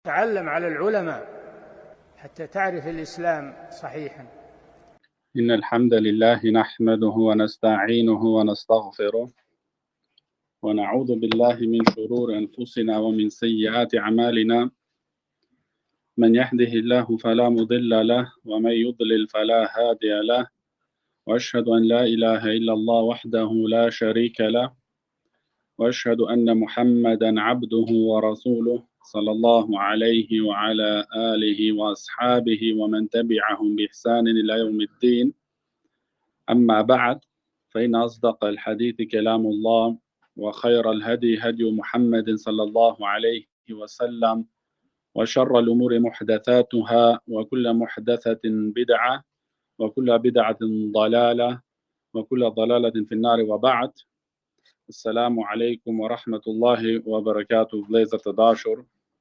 تعلم على العلماء حتى تعرف الإسلام صحيحا. إن الحمد لله نحمده ونستعينه ونستغفره ونعوذ بالله من شرور أنفسنا ومن سيئات أعمالنا. من يهده الله فلا مضل له ومن يضلل فلا هادي له، وأشهد أن لا إله إلا الله وحده لا شريك له، وأشهد أن محمدا عبده ورسوله صلى الله عليه وعلى آله وأصحابه ومن تبعهم بإحسان إلى يوم الدين. أما بعد، فإن أصدق الحديث كلام الله، وخير الهدي هدي محمد صلى الله عليه وسلم، وشر الأمور محدثاتها، وكل محدثة بدعة، وكل بدعة ضلالة، وكل ضلالة في النار. وبعد، السلام عليكم ورحمة الله وبركاته. vëllezër dashur,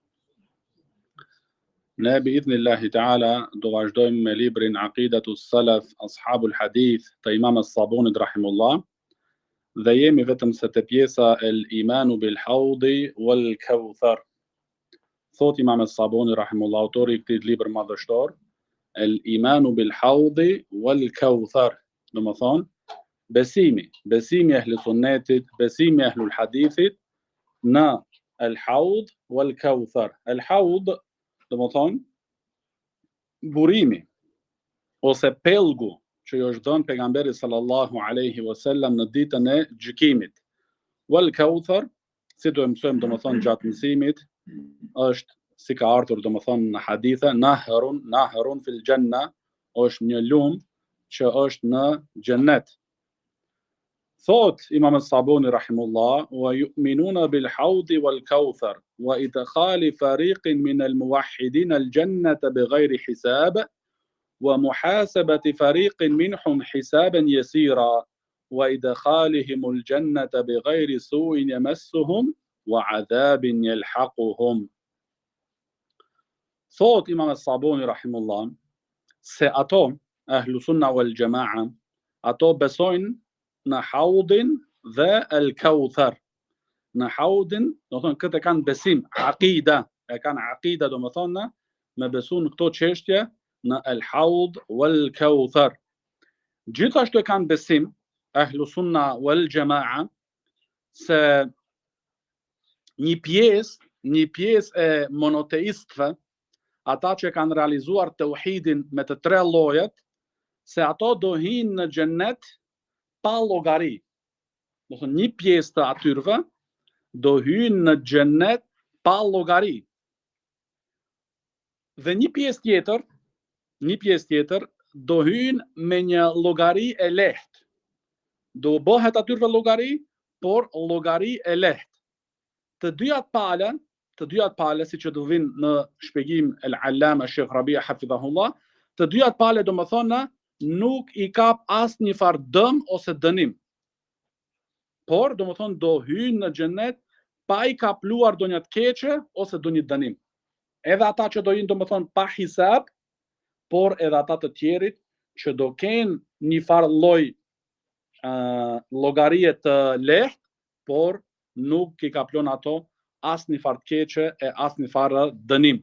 ne بإذن الله تعالى do vazhdojmë me librin Aqidatu Salaf Ashabul Hadith të Imam As-Sabunit rahimullah, dhe jemi vetëm se te pjesa El Imanu bil Haudi wal Kauthar. Thot Imam As-Sabuni rahimullah, autori i këtij libri madhështor, El Imanu bil Haudi wal Kauthar, do të thonë besimi ehli sunnetit, besimi ehlul hadithit në el haud wal kauthar. El haud do të thonë burimi ose pellgu që i është dhënë pejgamberit sallallahu alaihi wasallam në ditën e gjykimit. Wal kauthar, si do e mësojmë do të thonë gjatë mësimit, është si ka ardhur do të thonë në hadithe, nahrun fil janna, është një lumë që është në xhennet. Thot Imam As-Sabuni rahimullah, wa yu'minuna bil haudi wal kauthar wa idkhali fariqin min al muwahhidin al jannata bighayri hisab wa muhasabati fariqin minhum hisaban yasira wa idkhalihim al jannata bighayri su'in yamassuhum wa 'adhabin yalhaquhum. Thot Imam As-Sabuni rahimullah se ato ahlu sunna wal jamaa, ato besojnë në haudin dhe el kauthar. Në haudin, do të thonë këtë kanë besim, aqida, e kanë aqida do të thonë me besu në këto çështje në el haud wal kauthar. Gjithashtu e kanë besim ahlu sunna wal jamaa se një pjesë e monoteistëve, ata që kanë realizuar tauhidin me të tre llojet, se ato do hinë në xhennet pa llogari. Do të thonë një pjesë të atyre do hyjnë në xhennet pa llogari. Dhe një pjesë tjetër do hyjnë me një llogari e lehtë. Do bëhet atyre llogari, por llogari e lehtë. Të dyat pale, siç do vinë në shpjegim el-Allama Sheikh Rabia hafidhahullah, të dyat pale do të thonë nuk i kap asnjë farë dëm ose dënim. Por do të thonë do hyjnë në xhennet pa i kapluar ndonjë të keqe ose ndonjë dënim. Edhe ata që do jenë do të thonë pa hisab, por edhe ata të tjerit që do kenë një farë lloj llogarie të lehtë, por nuk i kaplon ato asnjë farë të keqe e asnjë farë dënim.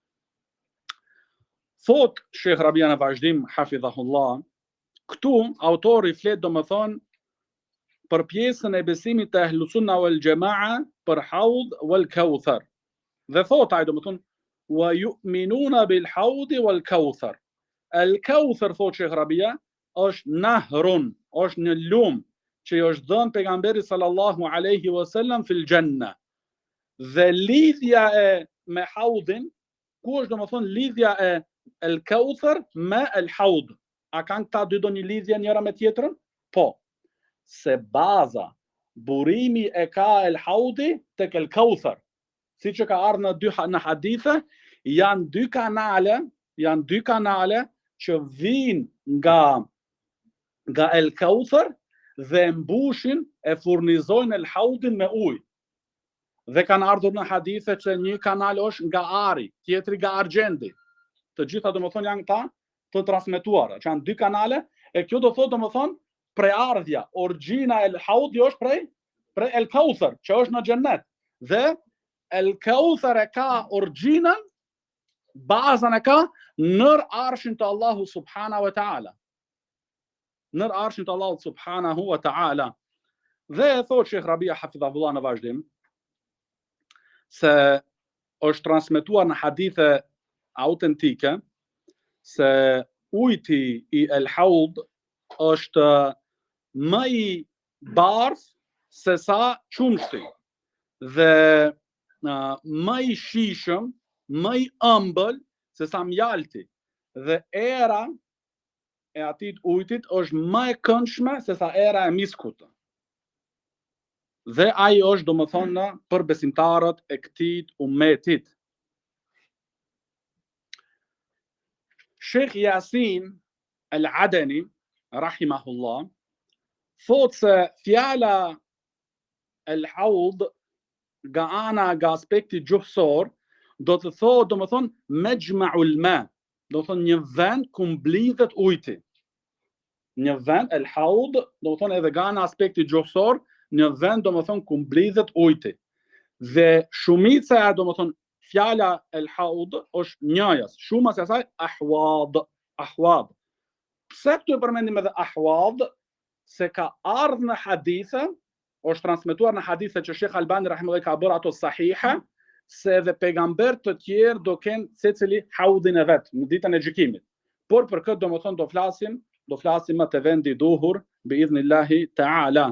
Thot Sheikh Rabia në vazhdim hafidhahullah, këtu autori flet do më thonë për pjesën e besimit të ahlu sunna wal jamaa për haud wal kauthar. Dhe thot ai do më thonë wa yu'minuna bil haudi wal kauthar. El kauthar, thot Sheikh Rabia, është nahrun, është një lumë që i është dhënë pejgamberit sallallahu alaihi wasallam fil janna. Dhe lidhja e me haudin, ku është do më thonë lidhja e el kauthar me el haud? A kanë këta dy do një lidhje njëra me tjetrën? Po. Se baza, burimi e ka el haudi tek el kauthar. Si që ka ardhur në hadithe, janë dy kanale që vinë nga el kauthar dhe mbushin e furnizojnë el haudin me ujë. Dhe kanë ardhur në hadithe që një kanal është nga ari, tjetri nga argjendi. Të gjitha do më thonë janë ta të transmetuara, që janë dy kanale, e kjo do thotë do më thonë preardhja, origjina e haudi është prej el kauthar, që është në xhennet. Dhe El Kauthar e ka origjinën, bazën e ka nër arshin të Allahu subhanahu wa ta'ala. Nër arshin të Allahu subhanahu wa ta'ala. Dhe e thot Shekh Rabia hafidhahullah në vazhdim se është transmetuar në hadithe autentike se ujti i El Haud është më i bardh se sa qumshti dhe më i shishëm, më i ëmbël se sa mjalti dhe era e atit ujtit është më e këndshme se sa era e miskut. Dhe ai është domethënë për besimtarët e këtij ummetit. Sheikh Yasin Al-Adani rahimahullah thot se fjala El-Haud nga ana nga aspekti gjuhësor do të thotë domethënë mejma'ul ma, do të thonë një vend ku mblidhet ujti. Një vend El-Haud do të thonë edhe nga ana aspekti gjuhësor një vend domethënë ku mblidhet ujti. Dhe shumica do të thonë fjala El-Haud është njëjas, shuma se asaj ahwad, ahwad. Pse këtu e përmendim edhe ahwad? Se ka ardhur në hadithe, është transmetuar në hadithe që Sheikh Albani rahimahullah ka bërë ato sahiha, se edhe pejgamber të tjerë do kenë secili haudin e vet në ditën e gjykimit. Por për këtë domethënë do flasim më te vendi i duhur biidhnillahi ta'ala.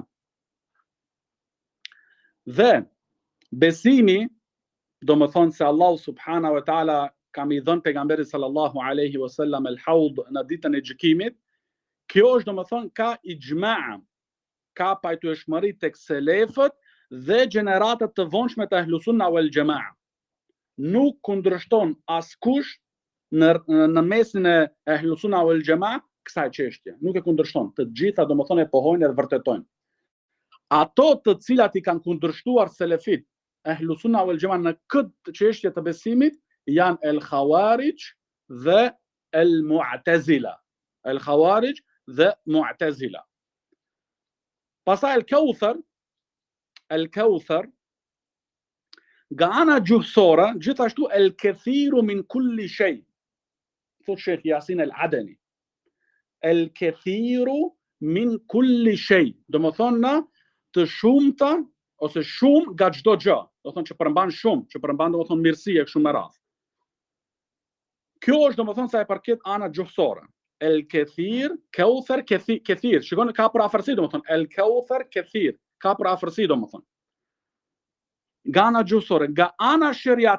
Dhe besimi domethënë se Allahu subhanahu wa ta'ala ka i dhënë pejgamberit sallallahu alaihi wasallam el-haud në ditën e gjykimit, kjo është domethënë ka ijma', ka pajtueshmëri tek selefët dhe gjeneratët të vonshme të ahlusunna wal jamaa. Nuk kundërshton askush në mesin e ahlusunna wal jamaa kësaj çështje. Nuk e kundërshton. Të gjitha domethënë e pohojnë dhe vërtetojnë. Ato të cilat i kanë kundërshtuar selefit ahlusunna wal jamaa në këtë çështje të besimit janë el khawarij dhe el mu'tazila. El khawarij dhe mu'tazila. Pastaj el Kauthar nga ana gjuhësore, gjithashtu el kathiru min kulli shay. Thot Sheikh Yasin Al-Adani. El kathiru min kulli shay. Domethënë të shumta ose shumë nga çdo gjë. Do thonë që përmban shumë, që përmban domethënë mirësi e kështu me radhë. Kjo është domethënë sa e përket ana gjuhësore. El kathir, Kauthar kathir. Shikoni ka për afërsi domethënë el Kauthar kathir, ka për afërsi domethënë. Nga ana gjuhësore, nga ana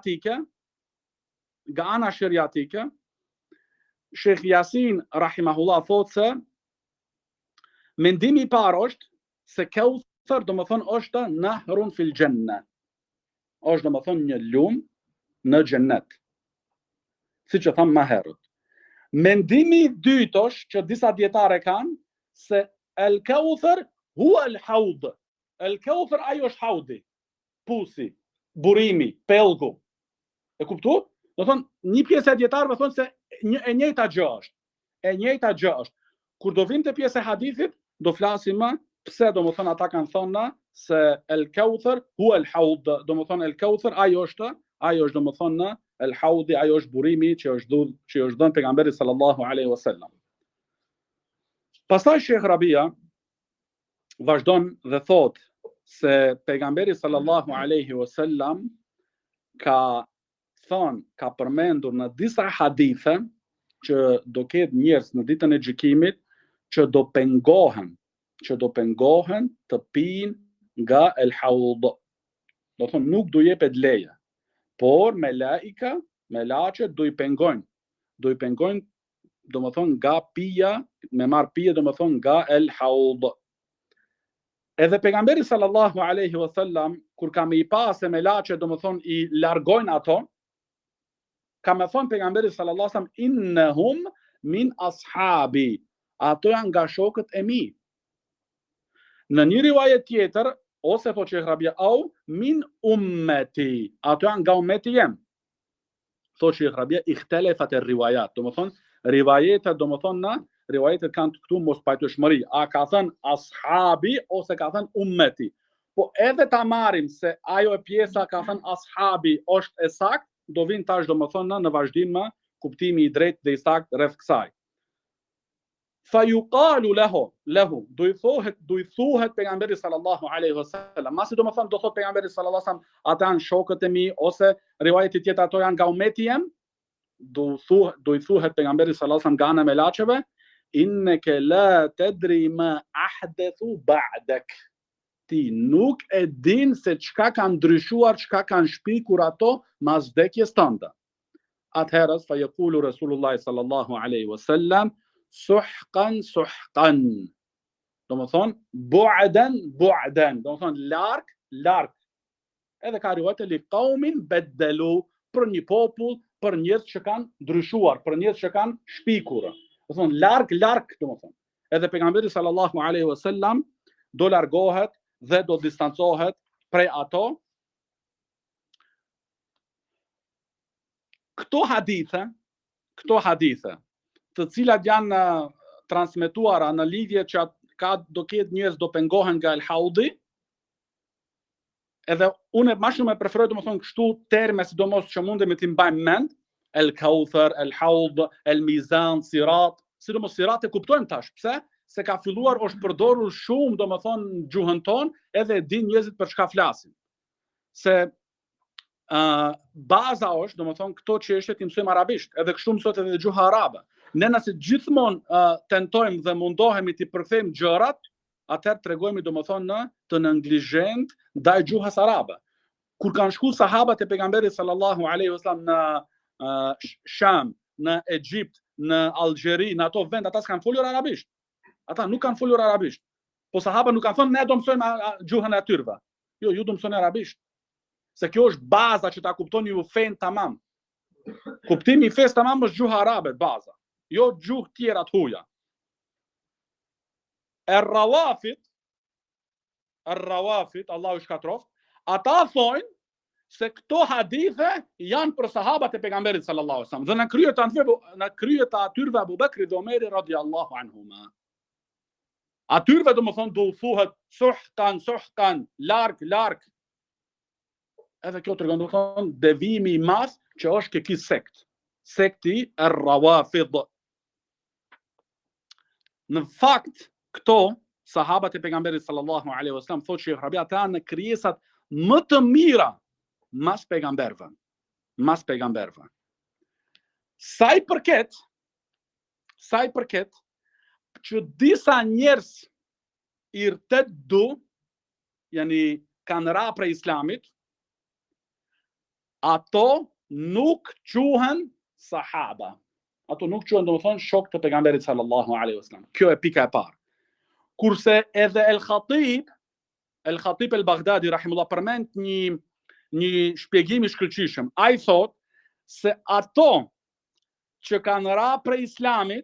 shariatike, Sheikh Yasin rahimahullah thot se mendimi i parë është se Kauthar domethënë është nahrun fil janna. Është domethënë një lum në xhennet. Siç e tham më herët. Mendimi i dytë është që disa dietarë kanë se el Kauthar huwa el haud. El Kauthar ajo është haudi, pusi, burimi, pellgu. E kuptu? Do thonë një pjesë e dietarëve thonë se e njëjta gjë është. E njëjta gjë është. Kur do vim te pjesa e hadithit, do flasim më pse domethënë ata kanë thënë se el Kauthar huwa el haud. Domethënë el Kauthar ajo është domethënë el haudi, ajo është burimi që është dhënë pejgamberit sallallahu alaihi wasallam. Pastaj Sheikh Rabia vazhdon dhe thot se pejgamberi sallallahu alaihi wasallam ka përmendur në disa hadithe që do ketë njerëz në ditën e gjykimit që do pengohen të pinë nga el haud. Do thonë nuk do jepet leje. Por melaqet do i pengojnë domethënë nga pija, me marr pije domethënë nga el haud. Edhe pejgamberi sallallahu alaihi wasallam kur ka më i pasë melaqet domethënë i largojnë ato, ka më thënë pejgamberi sallallahu alaihi wasallam innahum min ashabi. Ato janë nga shokët e mi. Në një rivajet tjetër ose po Sheikh Rabia au min ummeti, ato janë nga ummeti jem. Thot Sheikh Rabia ikhtalafat ar-riwayat, domethënë rivajetet kanë këtu mos pajtueshmëri, a ka thënë ashabi ose ka thënë ummeti. po edhe ta marrim se ajo e pjesa ka thënë ashabi është e sakt, do vinë tash domethënë në vazhdim më kuptimi i drejtë dhe i sakt rreth kësaj. Fa yuqalu lahu, do i thuhet pejgamberit sallallahu alaihi wasallam. Masi domethënë do thot pejgamberi sallallahu alaihi wasallam, ata janë shokët e mi, ose rivajeti tjetër ato janë nga umeti jem, do i thuhet pejgamberit sallallahu alaihi wasallam nga ana me laçeve, inneke la tadri ma ahdathu ba'dak. Ti nuk e din se çka kanë ndryshuar, çka kanë shpikur ato mas vdekjes tënde. Atëherës fa yaqulu Rasulullah sallallahu alaihi wasallam suhqan suhqan. Domethënë bu'dan, domethënë larg. Edhe ka rivajte li qaumin baddalu, për një popull, për njerëz që kanë ndryshuar, për njerëz që kanë shpikur. Domethënë larg, domethënë. Edhe pejgamberi sallallahu alaihi wasallam do largohet dhe do distancohet prej ato. Këto hadithe, të cilat janë transmetuara në lidhje që do ketë njerëz do pengohen nga el haudi, edhe unë më shumë e preferoj domethënë kështu terme, sidomos që mundemi t'i mbajmë mend, el kauthar, el haud, el mizan, sirat, sidomos sirat e kuptojmë tash, pse? Se ka filluar është përdorur shumë domethënë gjuhën tonë, edhe din njerëzit për çka flasin. Se baza është domethënë këto çështje ti mësojmë arabisht, edhe kështu mësohet edhe gjuha arabe. Ne nëse gjithmonë tentojmë dhe mundohemi të përkthejmë gjërat, atëherë tregojmë domethënë të neglizhent ndaj gjuhës arabe. Kur kanë shkuar sahabët e pejgamberit sallallahu alaihi wasallam në Sham, në Egjipt, në Algjeri, në ato vende, ata s'kan folur arabisht. Ata nuk kanë folur arabisht. Po sahabët nuk kanë thënë ne do mësojmë gjuhën e atyre. Jo, ju do mësoni arabisht. Se kjo është baza që ta kuptoni ju fen tamam. Kuptimi i fesë tamam është gjuha arabe, baza. Jo gjuhë tjera të huaja. Er-Rawafit, Allahu shkatroft, ata thonë se këto hadithe janë për sahabat e pejgamberit sallallahu alaihi wasallam. Dhe në kryet atyre Abu Bekri dhe Omeri radhiyallahu anhuma. Atyre do më thonë do thuhet suhkan, larg. Edhe kjo tregon do thonë devimi i madh që është ke ky sekt. Sekti Er-Rawafid. Në fakt, këto sahabat e pejgamberit sallallahu alaihi wasallam thotë Sheikh Rabi, ata janë krijesat më të mira mas pejgamberëve. Sa i përket që disa njerëz irteddu, yani kanë ra prej islamit, ato nuk quhen sahaba. Ato nuk quhen domethënë shok të pejgamberit sallallahu alaihi wasallam. Kjo e pika e parë. Kurse edhe el-Khatib el-Baghdadi rahimullah përmend një shpjegim i shkëlqyeshëm. Ai thotë se ato që kanë ra prej islamit,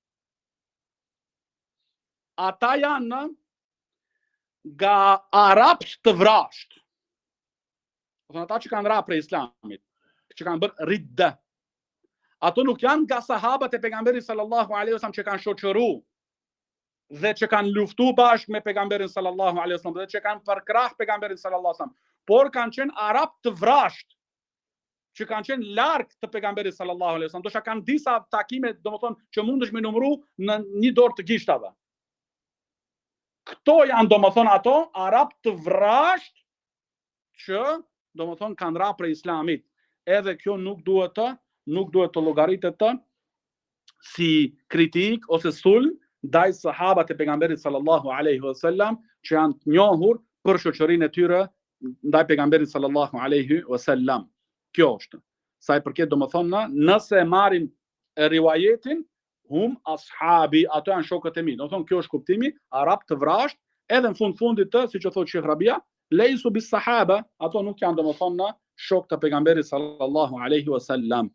ata janë nga arabët të vrasht. Ata që kanë ra prej islamit, që kanë bërë ridda. Ato nuk janë nga sahabët e pejgamberit sallallahu alaihi wasallam që kanë shoqëruar dhe që kanë luftu bashkë me pejgamberin sallallahu alaihi wasallam dhe që kanë përkrah pejgamberin sallallahu alaihi wasallam, por kanë qenë arab të vrasht, që kanë qenë larg të pejgamberit sallallahu alaihi wasallam. Dosha kanë disa takime, domethënë, që mundesh me numëru në një dorë të gishtave. Këto janë domethënë ato arab të vrasht që domethënë kanë ra prej islamit. Edhe kjo nuk duhet të llogaritet të si kritik ose sulm ndaj sahabat e pejgamberit sallallahu alaihi wasallam që janë të njohur për shoqërinë e tyre ndaj pejgamberit sallallahu alaihi wasallam. Kjo është. Sa i përket domethënë, nëse marrim riwajetin, hum ashabi, ato janë shokët e mi. Domethënë kjo është kuptimi, arab të vrasht, edhe në fundit të, siç e thotë Sheikh Rabia, lejsu bis sahaba, ato nuk janë domethënë shok të pejgamberit sallallahu alaihi wasallam.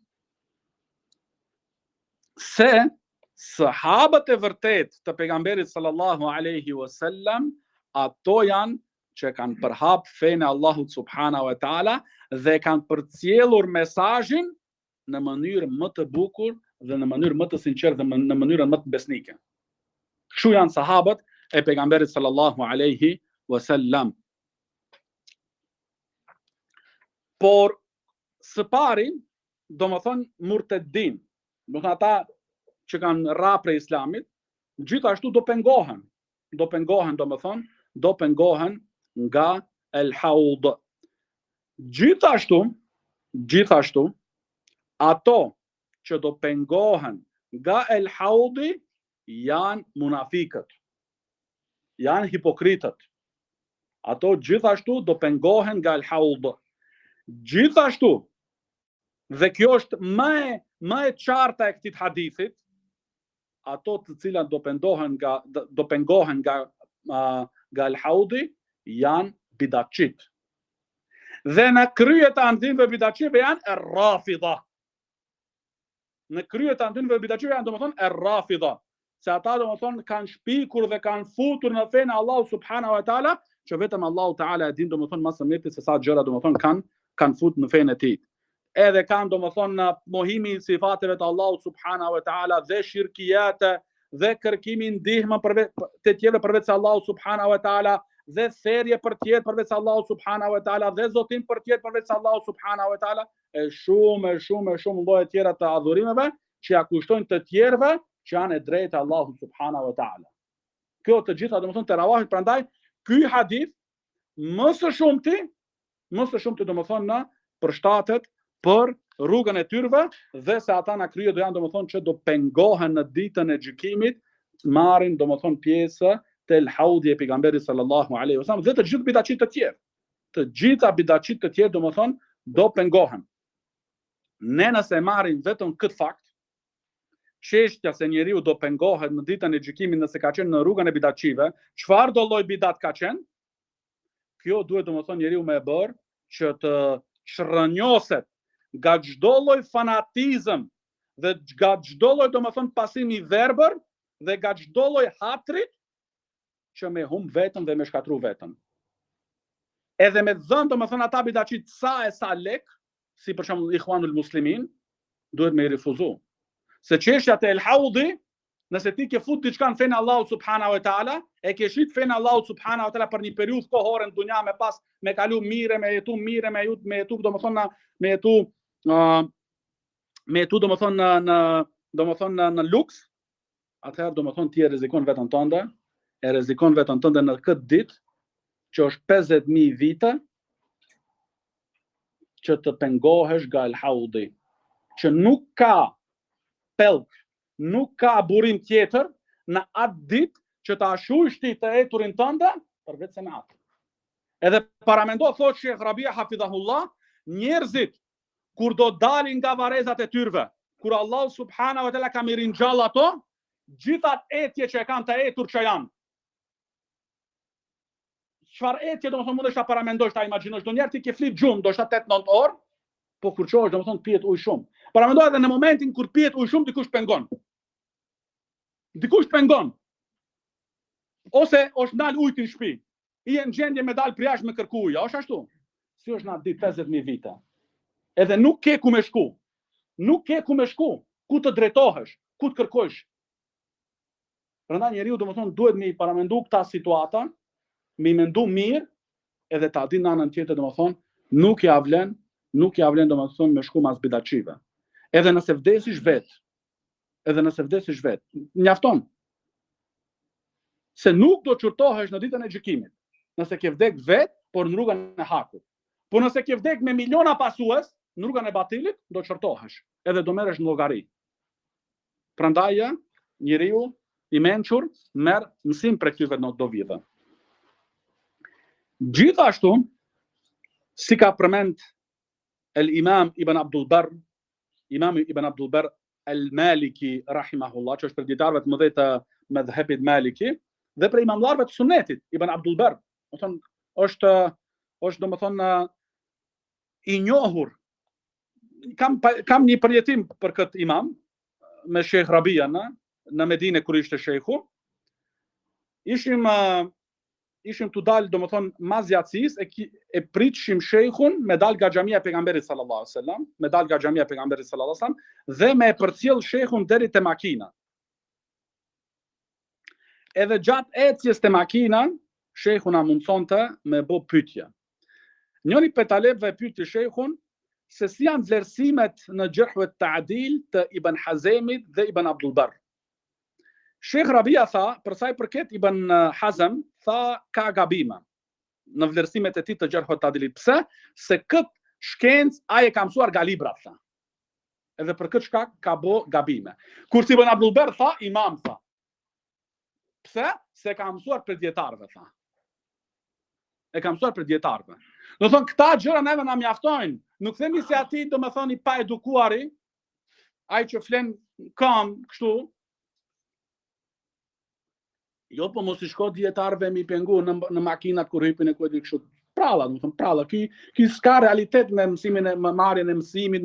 Se sahabët e vërtet të pejgamberit sallallahu alaihi wasallam, ato janë që kanë përhap fenë e Allahut subhanahu wa taala dhe kanë përcjellur mesazhin në mënyrë më të bukur dhe në mënyrë më të sinqertë dhe në mënyrën më të besnike. Kështu janë sahabët e pejgamberit sallallahu alaihi wasallam. Por së pari, do më thonë murtedin, do të ata që kanë ra prej islamit, gjithashtu do pengohen, do më thonë, do pengohen nga el haud. Gjithashtu, ato që do pengohen nga el haudi janë munafikët, janë hipokritët. Ato gjithashtu do pengohen nga el haud. Gjithashtu, dhe kjo është më e qarta e këtij hadithit, ato të cilat do pengohen nga el haudi janë bidatçit. Dhe në krye të andimëve bidatçive janë rafidha. Në krye të andimëve bidatçive janë domethënë rafidha, se ata domethënë kanë shpikur dhe kanë futur në fenë Allahu subhanahu wa taala, që vetëm Allahu taala e din domethënë më së miri se sa gjëra domethënë kanë futur në fenë e tij. Edhe kanë domethënë mohimi i sifateve të Allahu subhanahu wa taala dhe shirkijate dhe kërkimi ndihmë të tjerë përveç Allahu subhanahu wa taala, dhe therrje për tjetër përveç Allahu subhanahu wa taala, dhe zotim për tjetër përveç Allahu subhanahu wa taala, e shumë lloje tjera të adhurimeve që ja kushtojnë të tjerëve që janë e drejtë Allahu subhanahu wa taala. Kjo të gjitha domethënë teravahit, prandaj ky hadith më së shumti domethënë na përshtatet për rrugën e tyrve, dhe se ata na krye do janë domethënë që do pengohen në ditën e gjykimit, marrin domethënë pjesë të el haudi e pejgamberit sallallahu alaihi wasallam, dhe të gjithë bidatçit të tjerë. Të gjitha bidatçit të tjerë domethënë do pengohen. Ne nëse marrim vetëm këtë fakt, çështja se njeriu do pengohet në ditën e gjykimit nëse ka qenë në rrugën e bidatçive, çfarë do lloj bidat ka qenë? Kjo duhet domethënë njeriu me e bërë që të shrënjoset nga çdo lloj fanatizëm dhe nga çdo lloj domethënë pasimi i verbër dhe nga çdo lloj hatrit që me hum vetëm dhe me shkatru vetëm. Edhe me dhënë domethënë ata bidatçit sa lek, si për shembull Ikhwanul Muslimin, duhet me i refuzu. Se çështja e el haudi, nëse ti ke fut diçka në fenë Allahu subhanahu wa taala, e ke shit fenë Allahu subhanahu wa taala për një periudhë kohore në dunja, me kalu mire, me jetu mire, me jetu domethënë në luks, atëherë domethënë ti e rrezikon veten tënde, në këtë ditë që është 50.000 vite që të pengohesh nga el haudi, që nuk ka pelk, nuk ka burim tjetër në atë ditë që ta ashujsh ti të eturin tënde përveç se në atë. Edhe paramendo, thotë Sheh Rabia hafidhahullah, njerëzit kur do dalin nga varezat e tyrve, kur Allah subhanahu wa taala ka miringjall ato, gjithat etje që e kanë të etur që janë. Çfarë etje domethënë mundesh ta paramendosh, ta imagjinosh, do njerë ti ke flit gjumë, do shta 8-9 orë, po kur çohesh domethënë pihet ujë shumë. Paramendo edhe në momentin kur pihet ujë shumë, dikush pengon. Ose është ndal ujë në shtëpi. I në gjendje me dal për jashtë me kërku ujë, është ashtu? Si është na ditë 50.000 vite. Edhe nuk ke ku me shku. Ku të drejtohesh, ku të kërkosh. Prandaj njeriu domethënë duhet me i paramendu këta situata, me i mendu mirë, edhe ta di në anën tjetër domethënë nuk ja vlen domethënë me shku mas bidatçive. Edhe nëse vdesish vet, mjafton. Se nuk do çurtohesh në ditën e gjykimit. Nëse ke vdek vet, por në rrugën e hakut. Po nëse ke vdek me miliona pasues, në rrugën e batilit, do çurtohesh, edhe do merresh në llogari. Prandaj njeriu i mençur merr mësim për këtyre dovive. Gjithashtu, si ka përmend Imam Ibn Abdul Barr al-Maliki rahimahullah, që është për dietarëve të mëdhtë të mëdhhepit Maliki, dhe për imamlarëve të sunetit, Ibn Abdul Barr, është domethënë i njohur. Kam një përjetim për këtë imam me Sheh Rabia në Medinë kur ishte shejhu. Ishim të dalë domethënë mas gjatësisë, e pritshim shejhun me dalë nga xhamia e pejgamberit sallallahu alaihi wasallam, dhe me përcjell shejhun deri te makina. Edhe gjatë ecjes te makina, shejhu na mundsonte me bë pyetje. Njëri prej talebëve e pyeti shejkhun se si janë vlerësimet në Gjerh wa Ta'dil të Ibn Hazemit dhe Ibn Abdul Barr. Shekh Rabia tha, për sa i përket Ibn Hazm, tha ka gabime në vlerësimet e tij të Gjerh wa Ta'dilit. Pse? Se këtë shkencë ai e ka mësuar nga librat, tha. Edhe për këtë shkak ka bë gabime. Kurse Ibn Abdul Barr tha, imam tha. Pse? Se ka mësuar për dietarëve, tha. E ka mësuar për dietarëve. Do thonë këta gjëra neve na mjaftojnë. Nuk themi se aty do të thoni pa edukuari, ai që flen kam kështu. Jo, po mos I shko dietarëve mi pengu në makinat kur hypin e ku di kështu. Pralla, do thonë pralla. Ky s'ka realitet me mësimin me marrjen e mësimit,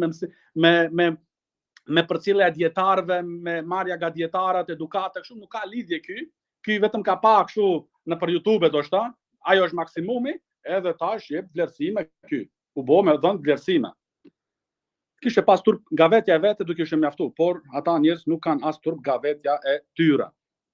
me përcjellja e dietarëve, me marrja nga dietarët, edukata, kështu nuk ka lidhje ky. Ky vetëm ka pa kështu nëpër YouTube doshta. Ajo është maksimumi, edhe tash jep vlerësime ky. U bë me dhënë vlerësime. Kishte pas turp nga vetja e vetë do kishte mjaftu, por ata njerëz nuk kanë as turp nga vetja e tyre.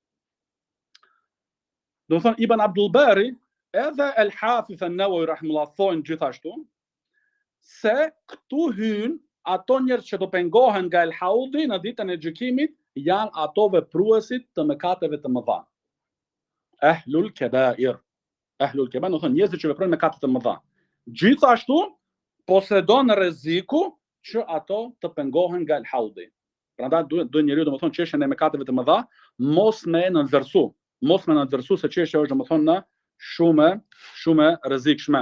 Do thonë Ibn Abdul Barri edhe El Hafidh an-Nawawi rahimullah thonë gjithashtu se këtu hyn ato njerëz që do pengohen nga El Haudi në ditën e gjykimit janë ato vepruesit të mëkateve të mëdha. Ahlul Kabair. Ahlul Kabair do thonë njerëzit që veprojnë mëkate të mëdha. Gjithashtu posedon rreziku që ato të pengohen nga El Haudi. Prandaj duhet njeriu domethënë çështjen e mëkateve të mëdha mos me nënvlerësu. Mos me nënvlerësu se çështja është domethënë në shumë rrezikshme.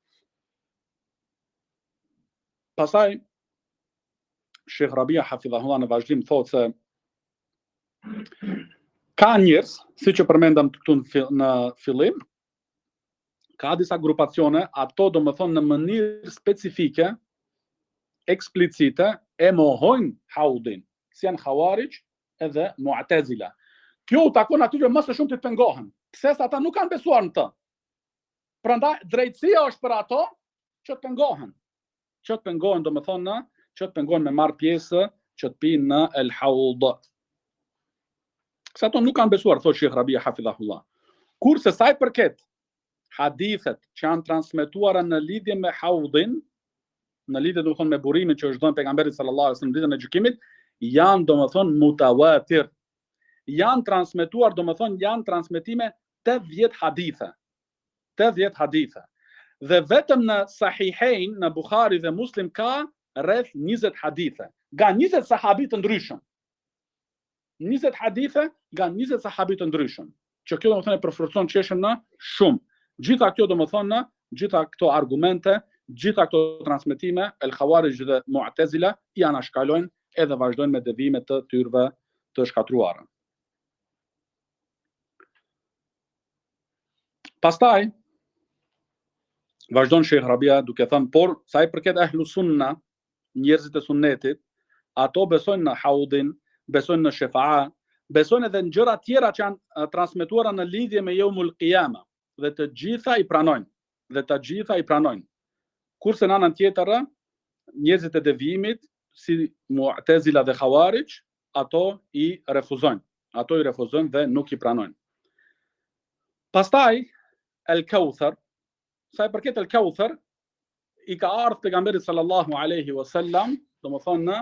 Pastaj Sheikh Rabia hafidhahullah në vazhdim thotë se ka njerëz, siç e përmendëm këtu në fillim, ka disa grupacione, ato domethënë në mënyrë specifike, eksplicite e mohojnë Haudin, si janë Khawarij edhe Mu'tazila. Kjo u takon atyre më së shumti të pengohen, pse se ata nuk kanë besuar në të. Prandaj drejtësia është për ato që të pengohen. Që të pengohen domethënë, që të pengohen me marr pjesë, që të pinë në El Haud. Kësa ato nuk kanë besuar, thotë Sheikh Rabia hafidhahullah. Kurse sa I përket hadithet që janë transmetuara në lidhje me Haudin, në lidhje domethënë me burimin që është dhënë pejgamberit sallallahu alajhi wasallam në ditën e gjykimit, janë domethënë mutawatir. Janë transmetuar, domethënë janë transmetime 80 hadithe. 80 hadithe. Dhe vetëm në Sahihain, në Buhari dhe Muslim ka rreth 20 hadithe, nga 20 sahabi të ndryshëm. 20 hadithe nga 20 sahabi të ndryshëm. Që kjo domethënë e përforcon çështën në shumë. Gjitha kjo domethënë, gjitha këto argumente, gjitha këto transmetime, El Khawarij dhe Mu'tazila I anashkalojnë edhe vazhdojnë me devijime të tyrve të shkatruara. Pastaj vazhdon Sheikh Rabia duke thënë, por sa I përket ahlu sunna, njerëzit e sunnetit, ato besojnë në Haudin, besojnë në shefa'a, besojnë edhe në gjëra tjera që janë transmetuara në lidhje me Yaumul Qiyama, dhe të gjitha I pranojnë. Kurse në anën tjetër, njerëzit e devijimit, si Mu'tazila dhe Khawarij, ato I refuzojnë dhe nuk I pranojnë. Pastaj El Kauthar, sa I përket El Kauthar, I ka ardhur pejgamberi sallallahu alaihi wasallam, domethënë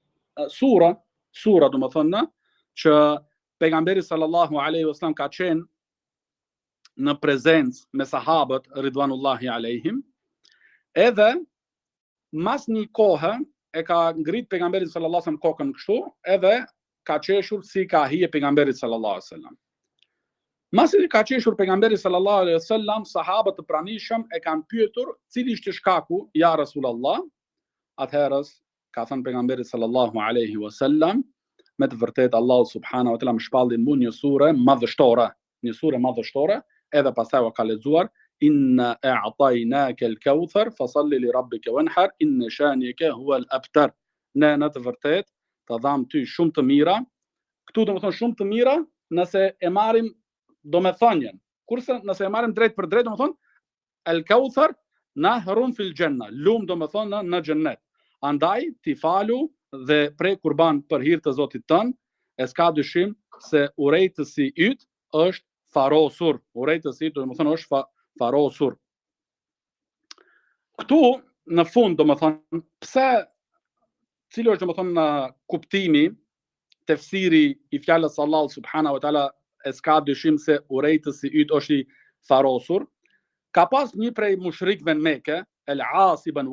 sura domethënë që pejgamberi sallallahu alaihi wasallam ka qenë në prezencë me sahabët ridwanullahi alaihim, edhe mas një kohë e ka ngrit pejgamberi sallallahu alaihi wasallam kokën kështu, edhe ka qeshur si ka hije pejgamberi sallallahu alaihi wasallam. Masi ka qeshur pejgamberi sallallahu alaihi wasallam, sahabët të pranishëm e kanë pyetur cili ishte shkaku, ja Rasulullah. Atëherës ka thënë pejgamberi sallallahu alaihi wasallam, me të vërtetë Allahu subhanahu wa taala më shpalli mua një sure madhështore, edhe pastaj ka lexuar inna a'tainaka al-kauthar fasalli li rabbika wanhar inna shaniyaka huwa al-abtar. Ne në të vërtetë të dham ty shumë të mira. Këtu domethënë shumë të mira nëse e marrim domethënien. Kurse nëse e marrim drejt për drejt, domethënë al-kauthar nahrun fil janna, lum domethënë në xhennet. Andaj ti falu dhe prej kurban për hir të Zotit tënd, e s'ka dyshim se urrejtësi yt është farosur. Urrejtësi domethënë është farosur. Këtu në fund domethënë pse cili është domethënë kuptimi tefsiri i fjalës Allah subhanahu wa taala e s'ka dyshim se urrejtësi yt është i tharosur. Ka pas një prej mushrikëve në Mekë, El-As ibn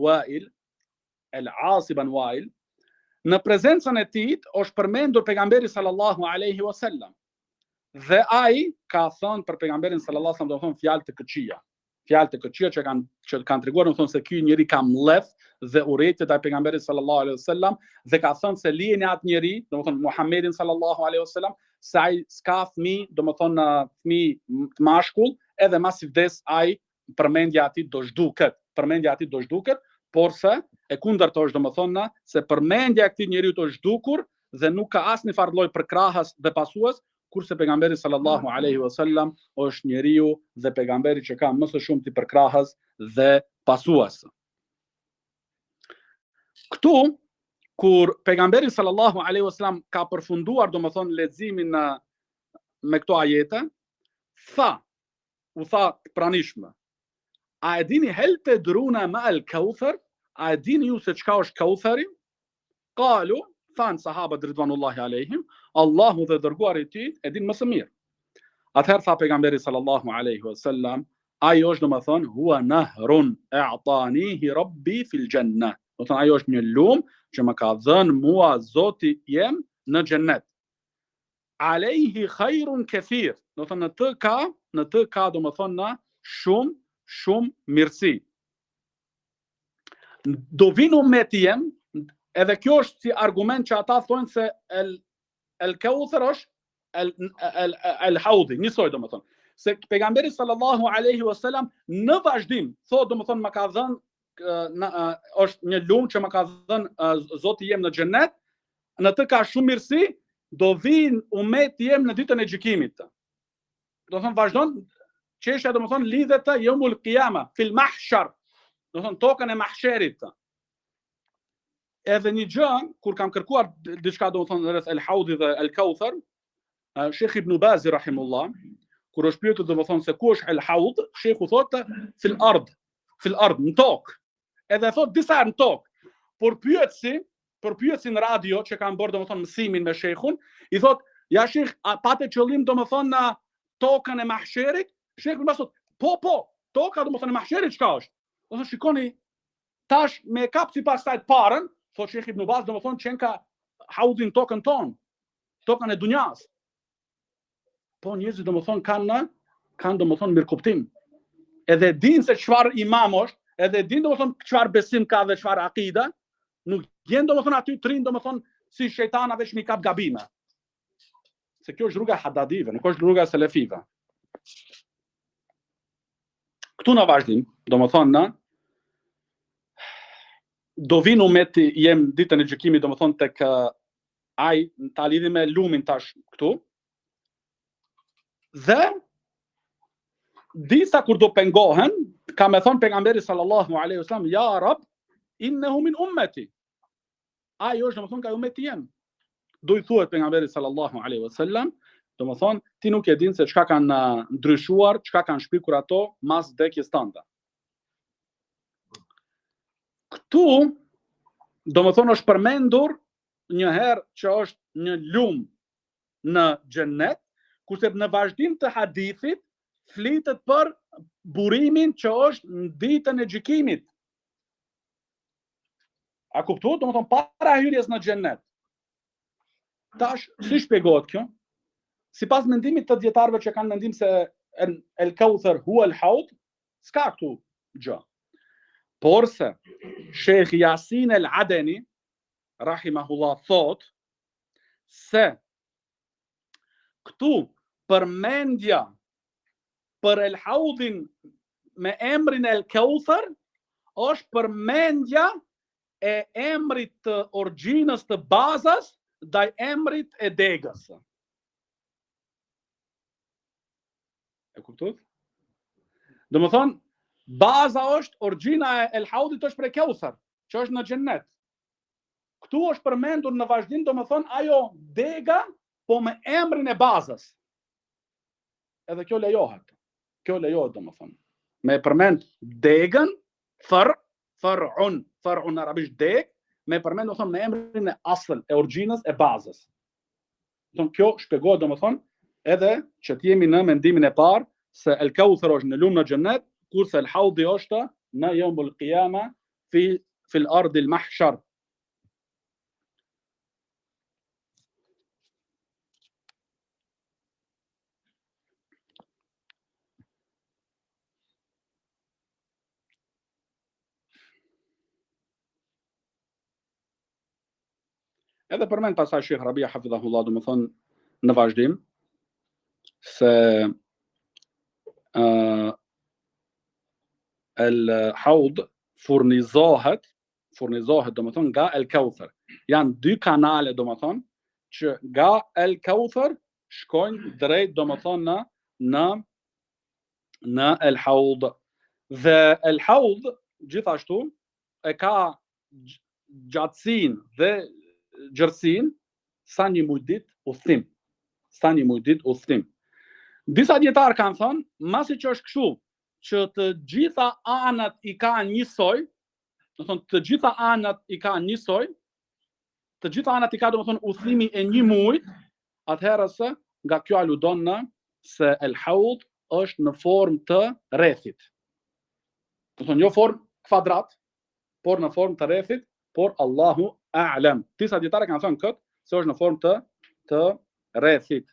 Wa'il, në prezencën e tij është përmendur pejgamberi sallallahu alaihi wasallam. Dhe ai ka thënë për pejgamberin sallallahu alaihi wasallam domethënë fjalë të këqija. Fjalë të këqija që kanë treguar domethënë se ky njeri ka mledh dhe urrejtet e pejgamberit sallallahu alaihi wasallam dhe ka thënë se lijeni atë njeri, domethënë Muhammedin sallallahu alaihi wasallam, se ai s'ka fëmijë, domethënë fëmijë të mashkull, edhe mas i vdes ai përmendja e tij do zhduket, porse e kundërta është domethënë se përmendja e këtij njeriu të zhdukur dhe nuk ka asnjë farë lloj përkrahas dhe pasues, kurse pejgamberi sallallahu alaihi wasallam është njeriu dhe pejgamberi që ka më së shumti përkrahas dhe pasues. Këtu kur pejgamberi sallallahu alaihi wasallam ka përfunduar domethënë leximin me këto ajete, u tha pranishme: a e dini hel tadruna ma al-Kauthar? A e dini ju se çka është Kauthari? Qalu, than sahabët ridvanullahi alejhim, Allahu dhe dërguari i tij e din më së miri. Atëherë tha pejgamberi sallallahu alaihi wasallam, ai është domethënë huwa nahrun a'tanihi rabbi fil janna. Domethënë ai është një lum që më ka dhënë mua Zoti jem në xhennet. Alayhi khairun kathir. Domethënë në të ka domethënë shumë mirësi. Do vinë ummeti jem, edhe kjo është si argument që ata thonë se el-Kauthar është el-Haudi, njësoj domethënë. Se pejgamberi sallallahu alaihi wasallam në vazhdim thotë domethënë më ka dhënë është një lum që më ka dhënë Zoti jem në xhennet, në të ka shumë mirësi, do vinë ummeti jem në ditën e gjykimit. Domethënë vazhdon çështja domethënë lidhet te yawmul qiyama fil mahshar. Domethënë tokën e mahsherit. Edhe një gjë, kur kam kërkuar diçka domethënë rreth el-Haudi dhe el-Kauthar, Sheikh Ibn Baz rahimullah, kur është pyetur domethënë se ku është el-Haud, sheikhu thotë fil ard, në tokë. Edhe thotë disa në tokë. Por pyetsi në radio që kanë bërë domethënë mësimin me sheikhun, i thotë: "Ja sheikh, a patë qëllim domethënë në tokën e mahsherit?" Sheikhu më thotë: "Po, toka domethënë e mahsherit çka është?" Domethënë shikoni tash me kap sipas saj parën, thotë Sheikh Ibn Baz domethënë çen ka Haudin tokën tonë, tokën e dunjas. Po njerëzit domethënë kanë domethënë mirëkuptim. Edhe din se çfarë imam është, edhe din domethënë çfarë besim ka dhe çfarë akida, nuk gjen domethënë aty trin domethënë si shejtana veç mi kap gabime. Se kjo është rruga e Hadadive, nuk është rruga e Selefive. Këtu në vazhdim, domethënë do vinë ummeti jem ditën e gjykimit domethënë tek ai ta lidhi me lumin tash këtu. Dhe disa kur do pengohen, ka me thonë pejgamberi sallallahu alaihi wasallam: "Ya Rab, innehu min ummati." Ai është domethënë ka ummeti jem. Do i thuhet pejgamberit sallallahu alaihi wasallam, domethënë ti nuk e din se çka kanë ndryshuar, çka kanë shpikur ato mas vdekjes tënde. Këtu domethënë është përmendur një herë që është një lum në xhennet, kurse në vazhdim të hadithit flitet për burimin që është në ditën e gjykimit. A kuptuat? Domethënë para hyrjes në xhennet. Tash si shpjegohet kjo? Sipas mendimit të dietarëve që kanë mendim se el-Kauthar huwa el-Haud, s'ka këtu gjë. Por se Sheikh Yasin el-Adeni rahimahullah thot se këtu përmendja për el-Haudin me emrin el-Kauthar është përmendja e emrit të origjinës të bazës ndaj emrit e degës. E kuptuat? Domethënë baza është origjina e el-Haudit është për Kauthar, që është në xhennet. Këtu është përmendur në vazhdim domethënë ajo dega, po me emrin e bazës. Edhe kjo lejohet. Kjo lejohet domethënë. Me përmend degën, thër, far'un në arabisht deg, me përmend do të thonë me emrin e asl, e origjinës, e bazës. Do kjo shpjegohet domethënë edhe që të jemi në mendimin e parë se el kauthar është në lumë në xhennet, kurse el haudi është në yawmul qiyama fil ard al mahshar. Edhe përmend pasaj Sheikh Rabia hafidhahullah domethënë në vazhdim se el-haud furnizohet domethënë nga el-kauthar. Janë dy kanale domethënë që nga el-kauthar shkojnë drejt domethënë në el-haud. Dhe el-haud gjithashtu e ka gjatësinë dhe gjërësinë sa një mujdit udhtim. Disa dietar kanë thënë, masi që është kështu, që të gjitha anët i kanë njësoj, do thonë të gjitha anët i kanë njësoj, të gjitha anët i ka domethënë udhëtimi e një muajit, atëherë se nga kjo aludon në se el haud është në formë të rrethit. Do thonë jo formë kvadrat, por në formë të rrethit, por Allahu a'lam. Disa dietarë kanë thënë këtë se është në formë të rrethit.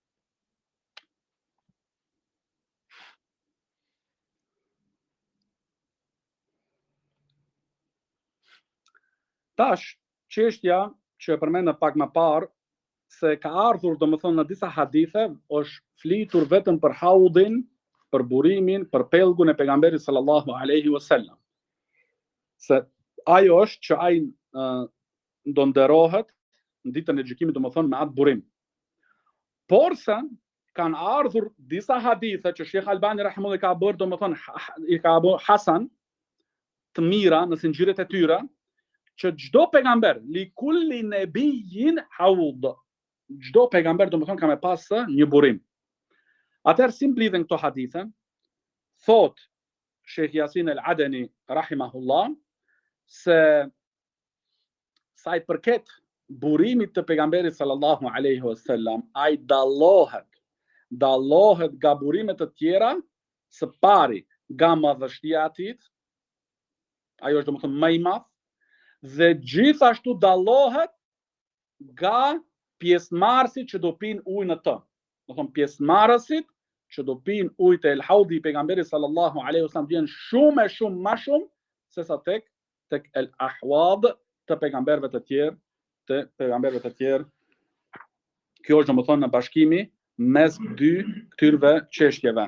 Tash, çështja që e përmendëm pak më parë se ka ardhur domethënë në disa hadithe është flitur vetëm për haudin, për burimin, për pellgun e pejgamberit sallallahu alaihi wasallam. Se ajo është që ai do nderohet në ditën e gjykimit domethënë me atë burim. Por se kanë ardhur disa hadithe që Sheikh Albani rahimahullahu ka bërë domethënë i ka bërë hasan të mira në sinxhiret e tyre, që çdo pejgamber li kulli nebijin haud. Çdo pejgamber domethënë ka me pas një burim. Atëherë si mblidhen këto hadithe? Thot Sheikh Yasin al-Adani rahimahullah se sa i përket burimit të pejgamberit sallallahu alaihi wasallam, ai dallohet nga burimet të tjera, së pari nga madhështia e tij, ajo është domethënë më i madh, dhe gjithashtu dallohet nga pjesëmarrësit që do pinë ujë në të. Do thonë pjesëmarrësit që do pinë ujë të el-haudi i pejgamberit sallallahu alaihi wasallam janë shumë më shumë se sa tek el-ahwad të pejgamberëve të tjerë, Kjo është domethënë në bashkimi mes dy këtyre çështjeve.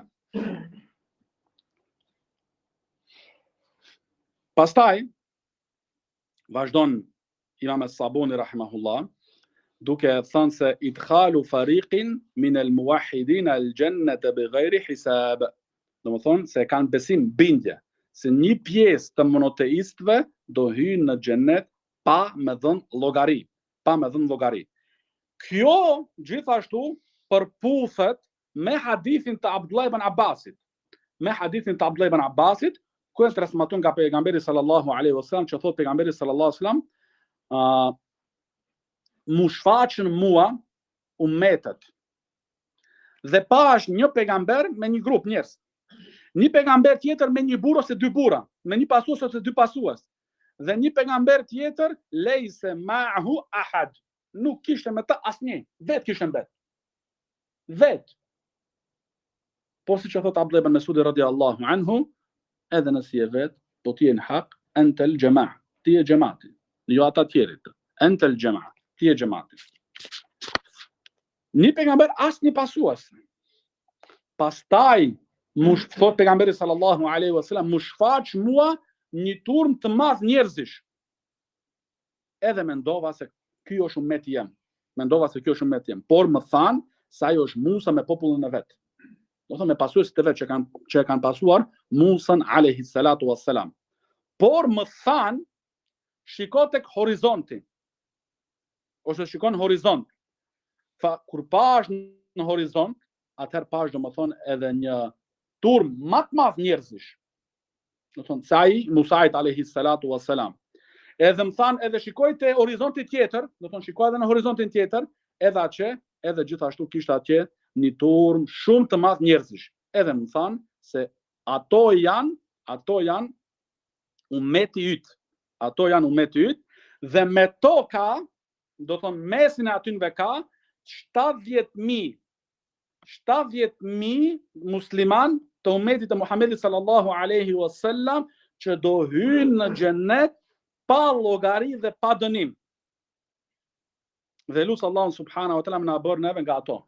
Pastaj vazhdon Imam as-Sabuni rahimahullah duke thënë se idkhalu fariqin min al-muwahhidin al-jannata bighayri hisab. Domethënë se kanë besim, bindje se një pjesë të monoteistëve do hyjnë në xhennet pa me dhënë llogari. Kjo gjithashtu përputhet me hadithin të Abdullah ibn Abbasit. Ku e transmeton nga pejgamberi sallallahu alaihi wasallam që thot pejgamberi sallallahu alaihi wasallam mu shfaqën mua ummetet. Dhe pash një pejgamber me një grup njerëz. Një pejgamber tjetër me një burr ose dy burra, me një pasues ose dy pasues. Dhe një pejgamber tjetër lejse ma'hu ahad. Nuk kishte me të asnjë, vetë kishte mbet. Vetë. Por siç e thot Abdullah ibn Mesudi radhiyallahu anhu, edhe nëse je vetë, do të jenë hak antel jamaa. Ti je xhamati, jo ata të tjerët. Antel jamaa, ti je xhamati. Një pejgamber as një pasues. Pastaj thot pejgamberi sallallahu alaihi wasallam, mu shfaq mua një turm të madh njerëzish. Edhe mendova se ky është ummeti jam. Por më than se ajo është Musa me popullin e vet. Do thonë me pasuesit e vet që kanë pasuar Musan alayhi salatu wassalam. Por më than shiko tek horizonti. Ose shikon horizont. Kur pash në horizont, atëherë pash domethënë edhe një turm më të madh njerëzish. Do thonë Sai Musait alayhi salatu wassalam. Edhe më thanë, edhe shikoj te horizonti tjetër, do thonë shikoj edhe në horizontin tjetër, edhe atje, edhe gjithashtu kishte atje një turm shumë të madh njerëzish. Edhe më thanë se ato janë ummeti yt. Ato janë ummeti yt dhe me to ka, do thonë mesin e atynve ka 70.000 musliman të ummetit të Muhamedit sallallahu alaihi wasallam që do hyjnë në xhennet pa llogari dhe pa dënim. Dhe lutë Allahun subhanahu wa taala na bërë neve nga ato.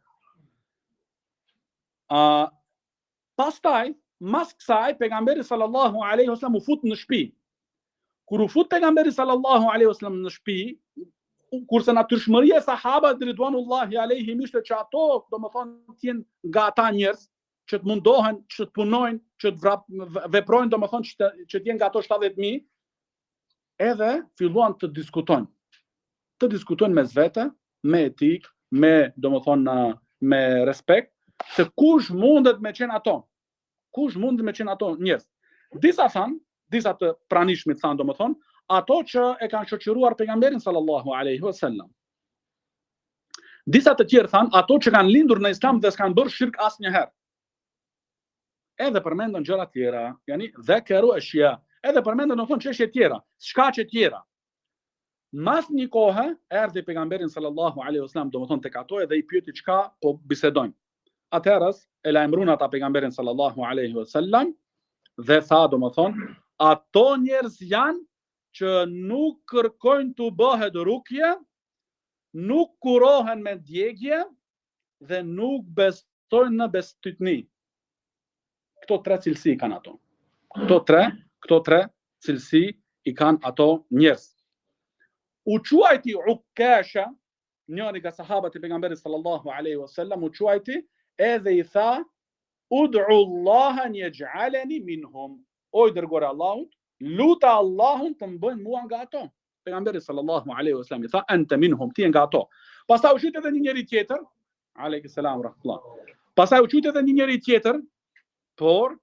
Pastaj, mas kësaj, pejgamberi sallallahu alaihi wasallam u fut në shtëpi. Kur u fut pejgamberi sallallahu alaihi wasallam në shtëpi, kurse natyrshmëria e sahabëve ridwanullahi alaihim ishte që ato, domethënë, të jenë nga ata njerëz që të mundohen, që të punojnë, që të veprojnë, domethënë që të jenë nga ato 70.000, edhe filluan të diskutojnë. Të diskutojnë mes vete, me etik, me domethënë me respekt, se kush mundet me qenë ato. Kush mundet me qenë ato njerëz. Disa thanë, disa të pranishmit thanë domethënë, ato që e kanë shoqëruar pejgamberin sallallahu alaihi wasallam. Disa të tjerë thanë, ato që kanë lindur në Islam dhe s'kanë bërë shirk asnjëherë. Edhe përmendën gjëra tjera, yani dhakaru ashya, edhe përmendën domethënë çështje tjera, shkaqe tjera. Mas një kohë erdhi pejgamberin sallallahu alaihi wasallam domethënë tek ato dhe I pyeti çka po bisedojnë. Atëherë e lajmëruan ata pejgamberin sallallahu alaihi wasallam dhe tha domethënë ato njerëz janë që nuk kërkojnë të bëhet rukje, nuk kurohen me djegje dhe nuk besojnë në bestytni. Këto tre cilësi I kanë ato. Këto tre cilësi I kanë ato njerëz. U quajti Ukasha, njëri nga sahabët e pejgamberit sallallahu alaihi wasallam, u quajti edhe I tha ud'u Allahan yaj'alani minhum. O I dërguar Allahut, luta Allahun të më bëjnë mua nga ato. Pejgamberi sallallahu alaihi wasallam I tha anta minhum, ti nga ato. Pastaj u qyt edhe një njeri tjetër, alayhi salam rahmatullah. Pastaj u qyt edhe një njeri tjetër, por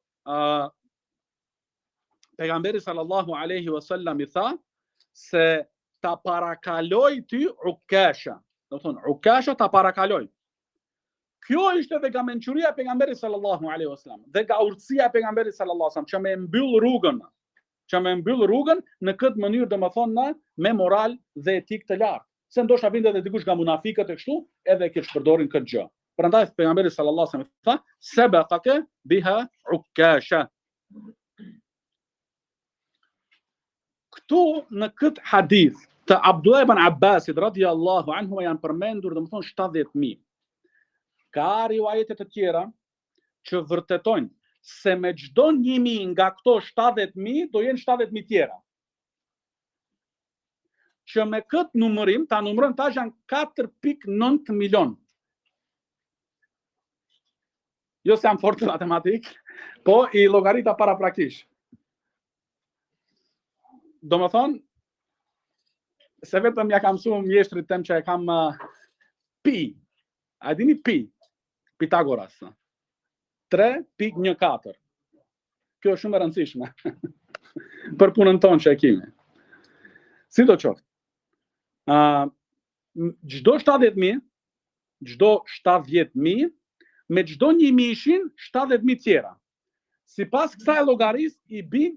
pejgamberi sallallahu alaihi wasallam I tha se ta parakaloj ty Ukasha. Do thonë Ukasha ta parakaloj. Kjo ishte edhe nga mençuria e pejgamberit sallallahu alaihi wasallam dhe nga urtësia e pejgamberit sallallahu alaihi wasallam që më mbyll rrugën në këtë mënyrë domethënë me moral dhe etik të lartë. Se ndoshta vinte edhe dikush nga munafikët e kështu, edhe e kish përdorin këtë gjë. Prandaj pejgamberi sallallahu alaihi wasallam tha sabaqaka biha Ukasha. Këtu në këtë hadith të Abdullah ibn Abbasit radhiyallahu anhu janë përmendur domethënë 70.000. Ka rivajetet të tjera që vërtetojnë se me çdo 1.000 nga këto 70.000 do jenë 70.000 tjera. Që me këtë numërim, ta numërojmë tash janë 4.9 milion. Jo se jam fort në matematik, po I llogarita paraprakisht. Domethënë, se vetëm ja kam mësuar mjeshtrit tem që e kam pi. A dini pi? Pitagoras. 3.14. Kjo është shumë e rëndësishme. Për punën tonë që e kemi. Sidoqoftë. Çdo 70.000, me çdo 1.000 70.000 tjera. Sipas kësaj llogarisë I bin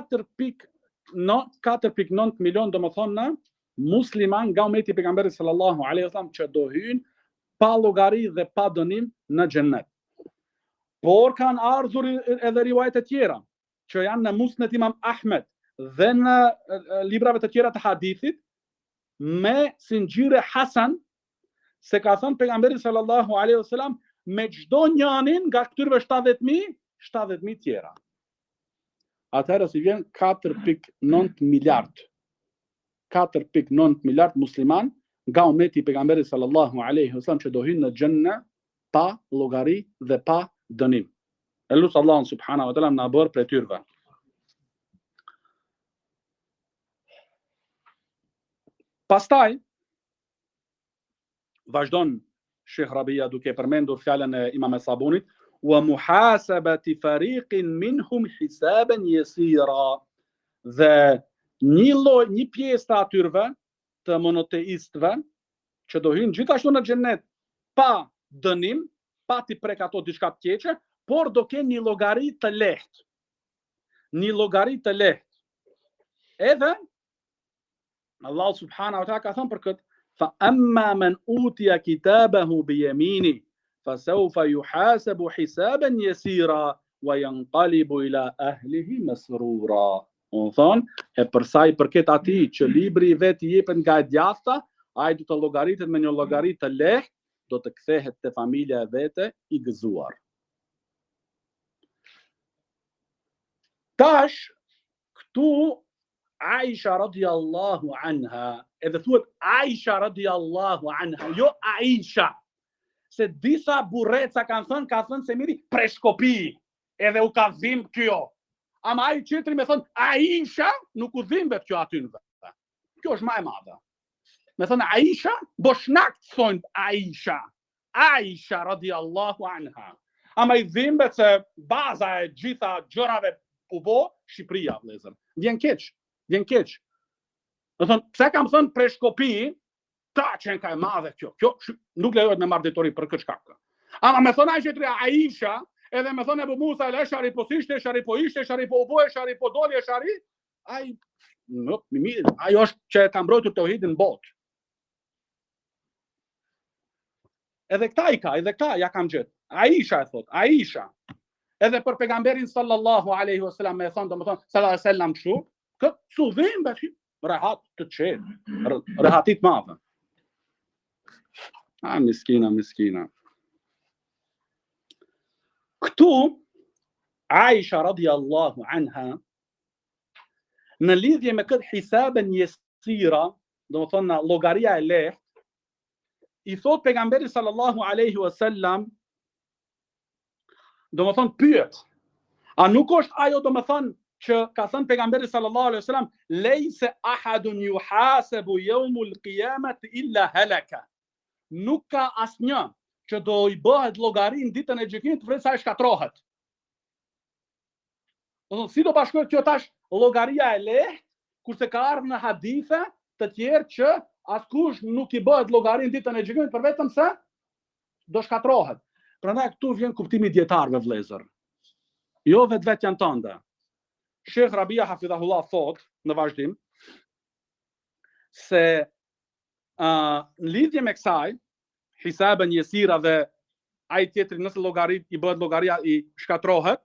4.9 milion domethënë musliman nga ummeti I pejgamberit sallallahu alaihi wasallam që do hyjnë pa llogari dhe pa dënim në xhennet. Por kanë ardhur edhe rivajet e tjera që janë në Musned Imam Ahmed dhe në librave të tjera të hadithit me sinxhire hasan se ka thënë pejgamberi sallallahu alaihi wasallam me çdo njënin nga këtyre 70.000 tjera. Atëherë si vjen 4.9 miliard. 4.9 miliard musliman nga ummeti I pejgamberit sallallahu alaihi wasallam që do hyjnë në xhennet pa llogari dhe pa dënim. Eluts Allahun subhanahu wa taala na bër prej tyre. Pastaj vazhdon Sheikh Rabia duke përmendur fjalën e Imam Sabunit, ومحاسبة فريق منهم حسابا يسيرا. Dhe një pjesë të atyrve, të monoteistëve, që do hyjnë gjithashtu në xhenet pa dënim, pa t'i prek ato diçka të keqe, por do kenë një llogari të lehtë. Një llogari të lehtë. Edhe Allah subhanahu wa taala ka thënë për këtë: fa amma man utiya kitabahu bi yamini fa sawfa yuhasabu hisaban yasira wa yanqalibu ila ahlihi masrura. Do thonë, e për sa i përket atij që libri i vet i jepet nga e djathta, ai do të llogaritet me një llogari të lehtë, do të kthehet te familja e vete i gëzuar. Tash këtu Aisha radiallahu anha, edhe thuhet Aisha radiallahu anha, jo Aisha. Se disa burreca kanë thënë se miri preshkopi, edhe u ka dhimbë kjo. Ama ai qetri me thënë Aisha, nuk u dhimbet kjo aty në vetë. Kjo është më e madhe. Me thënë Aisha, boshnakt thonë Aisha. Aisha radiallahu anha. Ama i dhimbet se baza e gjitha gjërave u bo Shqipëria, vëllezër. Vjen keq. Do thonë, pse kam thënë preshkopi, ta qenë ka e madhe kjo. Kjo nuk lejohet me marrë ditori për këtë shkak. Ama me thënë ai qetri Aisha, edhe me thënë Ebu Musa el-Ashari po ishte, shari po u boje, shari po doli e shari, ai nuk mirë, ai është që ka mbrojtur tauhidin në botë. Edhe këta ja kam gjetë. Aisha e thot, Aisha. Edhe për pejgamberin sallallahu alaihi wasallam me thonë, domethënë sallallahu alaihi wasallam kështu, këtë sudhim bash rehat të çel, rehatit madhe. Miskina. Këtu Aisha radiallahu anha në lidhje me këtë hisaben yesira, domethënë në llogaria e lehtë, i thot pejgamberi sallallahu alaihi wasallam, domethënë pyet, a nuk është ajo domethënë që ka thënë pejgamberi sallallahu alaihi wasallam, leysa ahadun yuhasabu yawmul qiyamati illa halaka. Nuk ka asnjë që do i bëhet llogari në ditën e gjykimit për sa e shkatrohet. Do si do bashkohet kjo tash llogaria e lehtë, kurse ka ardhur në hadithe të tjerë që askush nuk i bëhet llogari në ditën e gjykimit për vetëm se do shkatrohet. Prandaj këtu vjen kuptimi i dietarëve, vëllezër. Jo vetë janë tënde. Sheikh Rabia hafidhahullah thot në vazhdim se në lidhje me kësaj hisaben yesira dhe ai tjetri nëse llogarit i bëhet llogaria i shkatrohet,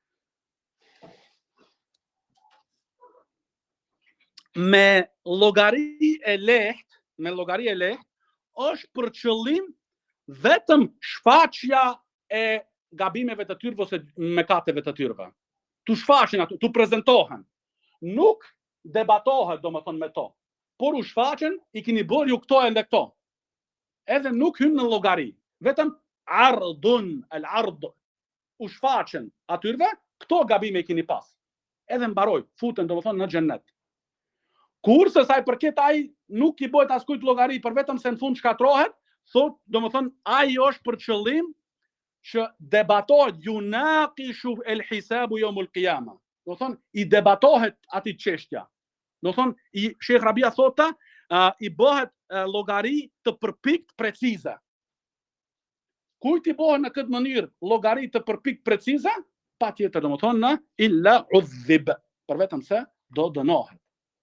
me llogari e lehtë është për qëllim vetëm shfaqja e gabimeve të tyre ose mëkateve të tyre. Tu shfaqen ato, tu prezantohen. Nuk debatohet domethënë me to, por u shfaqen, i keni bërë ju këto ende këto. Edhe nuk hyn në llogari. Vetëm al-ard u shfaqen atyre, këto gabime i keni pas. Edhe mbaroj, futen domethënë në xhennet. Kurse sa i përket ai nuk i bëhet askujt llogari, për vetëm se në fund shkatrohet, thot domethënë ai është për qëllim që debatohet yunaqishu el-hisabu yawmul qiyama. Do thonë i debatohet aty çështja. Do thonë i Sheikh Rabia thotë i bëhet llogari të përpikt precize. Kujt i bëhet në këtë mënyrë llogari të përpikt precize, patjetër domethënë në illa udhib, për vetëm se do dënohet.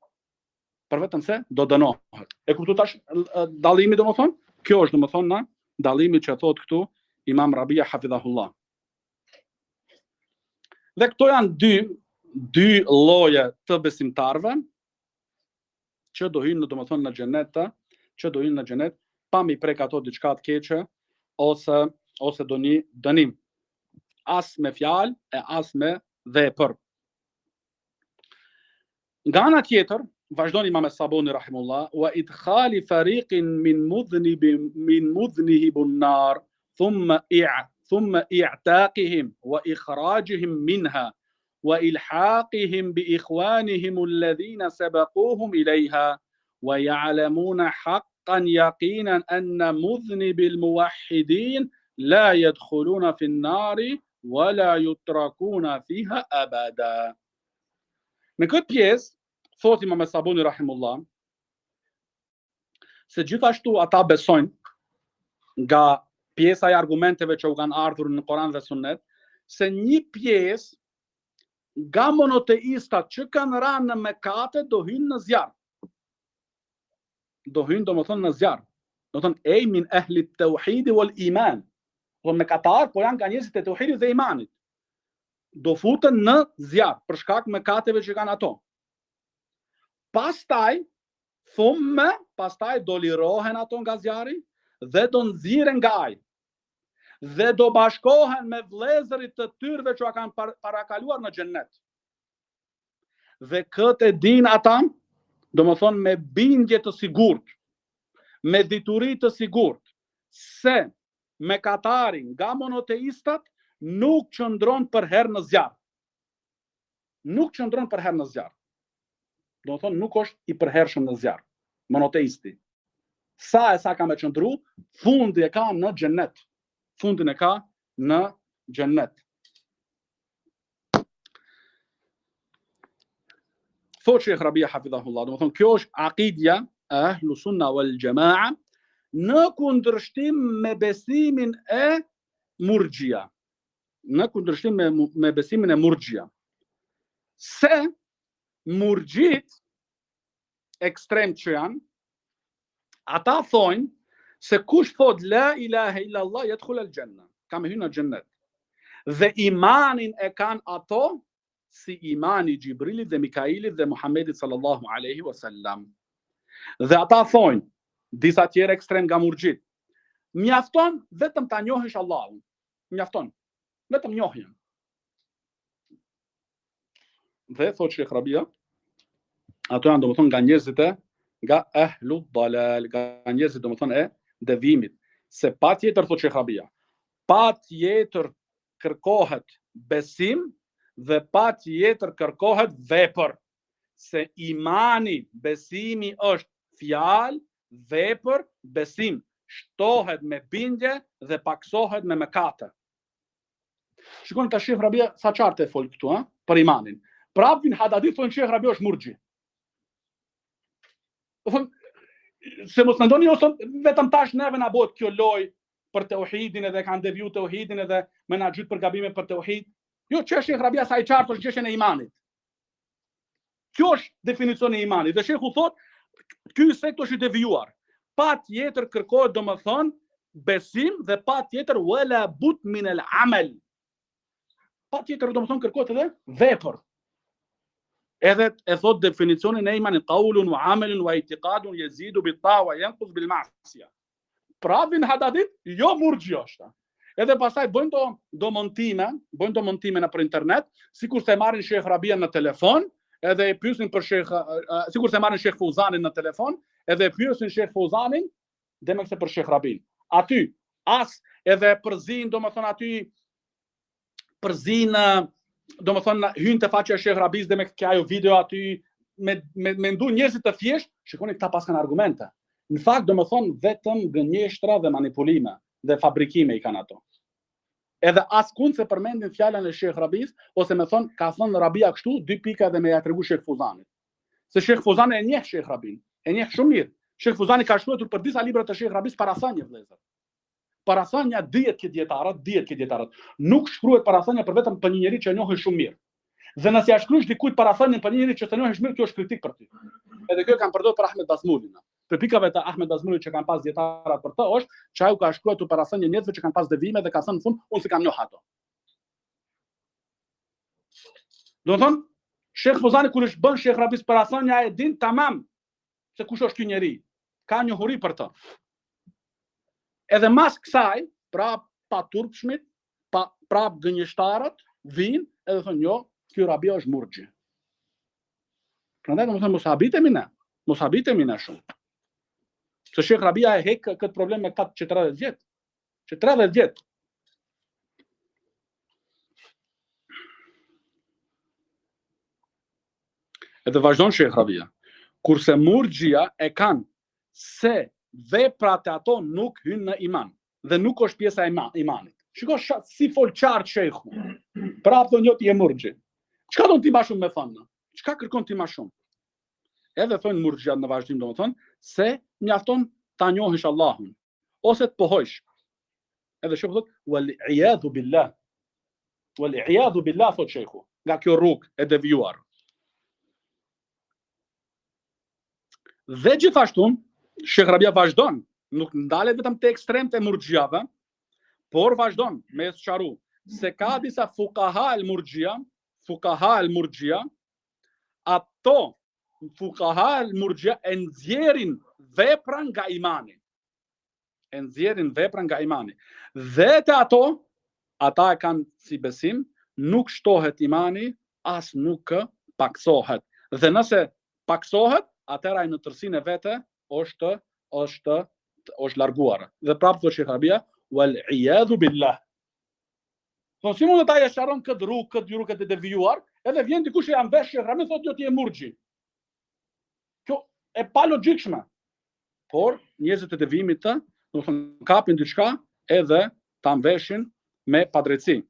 E kuptu tash dallimi domethënë? Kjo është domethënë në dallimi që thotë këtu Imam Rabia hafidhahullah. Dhe këto janë dy lloje të besimtarëve që do hyjnë domethënë në xhenet, pa mi prek ato diçka të keqe ose do një dënim. As me fjalë e as me vepër. Nga ana tjetër, vazhdon Imam Sabuni rahimullah, wa idkhali fariqin min mudhnihi an-nar ثم إعتاقهم وإخراجهم منها وإلحاقهم بإخوانهم الذين سبقوهم إليها ويعلمون حقا يقينا أن مذنب الموحدين لا يدخلون في النار wala yutrakuna fiha abada. Në këtë pjesë, thot Imam Sabuni rahimullah, se gjithashtu ata besojnë nga pjesa e argumenteve që u kanë ardhur në Koran dhe Sunnet, se një pjesë nga monoteistat që kanë rënë në mëkate do hynë në zjarr. Do hynë domethënë në zjarr. Do thonë ej min ahli at-tauhid wal iman. Do mëkatar, po janë nga njerëzit e tauhidit dhe imanit. Do futen në zjarr për shkak të mëkateve që kanë ato. Pastaj do lirohen ato nga zjarri dhe do nxirren nga ajri. Dhe do bashkohen me vëllezërit të tyre që kanë parakaluar në xhennet. Dhe këtë din ata, domethënë me bindje të sigurt, me dituri të sigurt, se mëkatari nga monoteistat nuk qëndron për herë në zjarr. Nuk qëndron për herë në zjarr. Domethënë nuk është i përhershëm në zjarr. Monoteisti. Sa ka me qëndru, fundi e ka në xhennet. Fundin e ka në xhennet. Thot Sheikh Rabia hafidhahullah, domethënë kjo është akidja e ahlu sunna wal jamaa në kundërshtim me besimin e murxhia. Në kundërshtim me besimin e murxhia. Se murxhit ekstrem që janë, ata thonë se kush thot la ilaha illa Allah yadkhul al-janna, ka me hyrë në xhennet. Dhe imanin e kanë ato si imani Gjibrilit dhe Mikailit dhe Muhammedit sallallahu alaihi wasallam. Dhe ata thonë, disa tjerë ekstrem nga murxhit, mjafton vetëm ta njohësh Allahun. Mjafton, vetëm njohjen. Dhe thot Sheikh Rabia, ato janë domethënë nga njerëzit e nga ahlu dalal, nga njerëzit domethënë e devimit. Se patjetër thot Sheikh Rabia, patjetër kërkohet besim dhe patjetër kërkohet vepër. Se imani, besimi është fjalë, vepër, besim. Shtohet me bindje dhe paksohet me mëkate. Shikoni tash Sheikh Rabia sa qartë e fol këtu, për imanin. Prap vin Hadadit thonë Sheikh Rabia është murxhi. Se mos mendoni ose vetëm tash neve na bëhet kjo loj për tauhidin edhe kanë deviju tauhidin edhe më na gjyt për gabime për tauhid. Jo, çështja e Rabia sa i qartë është çështja e imanit. Kjo është definicioni i imanit. Dhe Sheikhu thot, ky sekt është i devijuar. Patjetër kërkohet domethënë besim dhe patjetër wala but min al-amal. Patjetër domethënë kërkohet edhe vepër. Edhe e thot definicionin e imanit, qaulun wa amalun wa i'tiqadun yazidu bit-ta'a wa yanqus bil-ma'siyah. Pravin Hadadit, jo murxhi është. Edhe pastaj bëjnë do montime nëpër internet, sikur se marrin Sheikh Rabian në telefon, edhe e pyesin për Sheikh, sikur se marrin Sheikh Fauzanin në telefon, edhe e pyesin Sheikh Fauzanin, demekse për Sheikh Rabin. Aty as edhe përzin, domethënë aty përzin, domethënë hyn te faqja e Sheikh Rabis dhe me ajo video aty me ndu njerëzit të thjesht, shikoni këta pas kanë argumente. Në fakt domethënë vetëm gënjeshtra dhe manipulime dhe fabrikime i kanë ato. Edhe askund se përmendin fjalën e Sheikh Rabis ose më thon ka thënë Rabia kështu, 2 pika dhe me ja tregu Sheikh Fauzanit. Se Sheikh Fauzani e njeh Sheikh Rabin, e njeh shumë mirë. Sheikh Fauzani ka shkruar për disa libra të Sheikh Rabis parathënie vëllezër. Parathënia dihet që dietarët. Nuk shkruhet parathënia për vetëm për një njerëz që e njohë shumë mirë. Dhe nëse ja shkruash dikujt parathënien për një njerëz që e njohësh mirë, kjo është kritik për ty. Edhe kjo kanë përdorur për Ahmed Bazmulin. Për pikave të Ahmed Bazmulit që kanë pas dietarët për të është që ai ka shkruar parathënie njerëzve që kanë pas devime dhe ka thënë në fund unë s'kam njoh ato. Do të thonë Sheikh Fauzani kur është bën Sheikh Rabis parathënia e din tamam se kush është ky njeri. Ka njohuri për të. Edhe mas kësaj, prap pa turpshmit, prap gënjeshtarët vinë edhe thonë jo, ky Rabia është murxhi. Prandaj domethënë mos habitemi ne shumë. Se Sheikh Rabia e hek këtë problem me 30 vjet. Që 30 vjet. Edhe vazhdon Sheikh Rabia. Kurse murxhia e kanë se veprat e ato nuk hynë në iman dhe nuk është pjesa e imanit. Shiko si fol qartë shejhu. Prapë thonë jo ti je murxhi. Çka do ti më shumë me thonë? Çka kërkon ti më shumë? Edhe thonë murxhia në vazhdim domethënë se mjafton ta njohësh Allahun ose të pohojsh. Edhe shiko thotë wal iyadhu billah. Wal iyadhu billah thotë shejhu. Nga kjo rrugë e devijuar. Dhe gjithashtu Shekh Rabia vazhdon, nuk ndalet vetëm te ekstremt e murxhiave, por vazhdon me sqaru se ka disa fuqaha al murxhia, ato fuqaha al murxhia e nxjerrin vepra nga imani. Dhe te ato, ata e kanë si besim, nuk shtohet imani, as nuk paksohet. Dhe nëse paksohet, atëra në tërsinë e vete është larguar. Dhe prapë thotë Shekh Rabia, wal iyadhu billah. Po si mund të ta jasharon këtë rrugë të devijuar, edhe vjen dikush e janë vesh Shekh Rabia thotë jo ti je murxhi. Kjo e pa logjikshme. Por njerëzit e devijimit të, do të thonë kapin diçka edhe ta mbeshin me padrejtësi.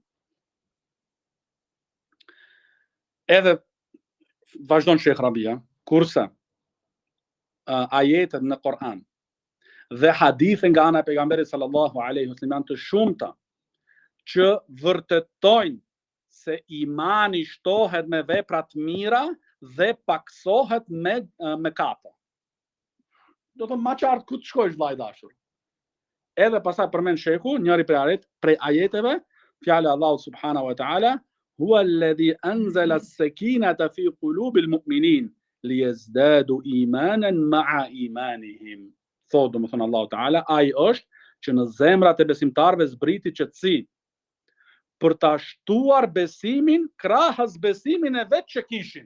Edhe vazhdon Shekh Rabia, kurse ajetet në Kur'an dhe hadithe nga ana e pejgamberit sallallahu alaihi wasallam të shumta që vërtetojnë se imani shtohet me vepra të mira dhe paksohet me mëkate. Do të më qartë ku të shkojsh vllai dashur. Edhe pastaj përmend shehu njëri prej ajeteve, fjala Allahu subhanahu wa taala, huwa alladhi anzala as-sakinata fi qulubil mu'minin liyazdadu imanan ma'a imanihim. Thotë domethënë Allahu Teala, ai është që në zemrat e besimtarëve zbriti qetësi për ta shtuar besimin krahas besimin e vet që kishin.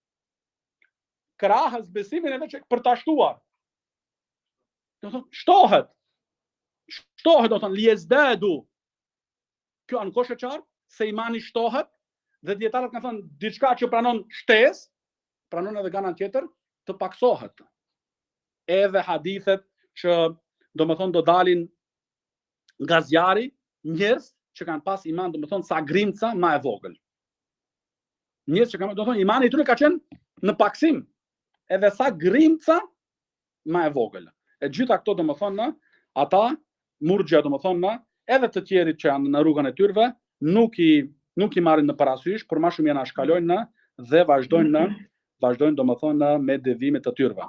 Krahas besimin e vet që për ta shtuar. Do thonë shtohet do thonë liyazdadu. Kjo anë kosh e qartë se imani shtohet dhe dietarët kanë thënë diçka që pranon shtesë, pranon edhe nga ana tjetër të paksohet. Edhe hadithet që domethënë do dalin nga zjarri njerëz që kanë pas iman, domethënë sa grimca më e vogël. Njerëz që kanë, domethënë imani i tyre ka qenë në paksim, edhe sa grimca më e vogël. E gjitha këto domethënë ata murxhia domethënë edhe të tjerit që janë në rrugën e tyre nuk i marrin në parasysh, por më shumë janë shkalojnë dhe vazhdojnë domethënë me devimet të tyre.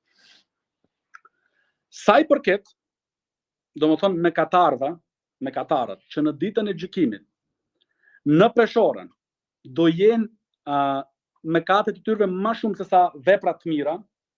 Sa i përket domethënë mëkatarët që në ditën e gjykimit në peshorën do jenë mëkatet e tyre më shumë se sa vepra të mira,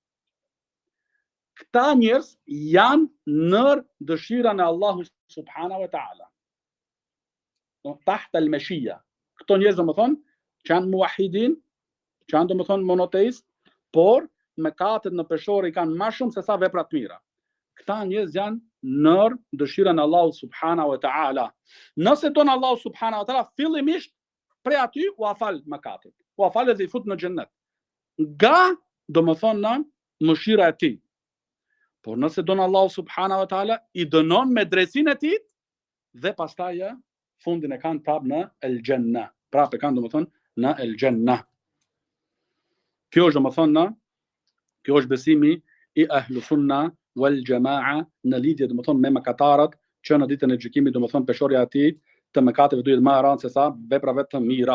këta njerëz janë në dëshirën e Allahut subhanahu wa taala. Tahta al-mashia. Këto njerëz domethënë që janë muahidin, që janë domethënë monoteist, por mëkatet në peshorë i kanë më shumë se sa vepra të mira. Këta njerëz janë në dëshirën e Allahut subhanahu wa taala. Nëse don Allahu subhanahu wa taala fillimisht prej aty u afal mëkatet. U afal dhe i fut në xhennet. Nga domethënë mëshira e tij. Por nëse don Allahu subhanahu wa taala i dënon me drejtsinë e tij dhe pastaj fundin e kanë prapë në el-Janna. Prapë kanë domethënë në el-Janna. Kjo është domethënë, kjo është besimi i ahlu sunna wal jamaa në lidhje domethënë me mëkatarët që në ditën e gjykimit domethënë peshorja e tij të mëkateve duhet më rëndë se sa veprave të mira.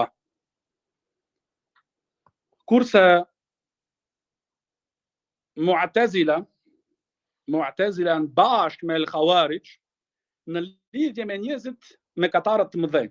Kurse Mu'tazila janë bashkë me el-Khawarij në lidhje me njerëzit mëkatarët të mëdhenj.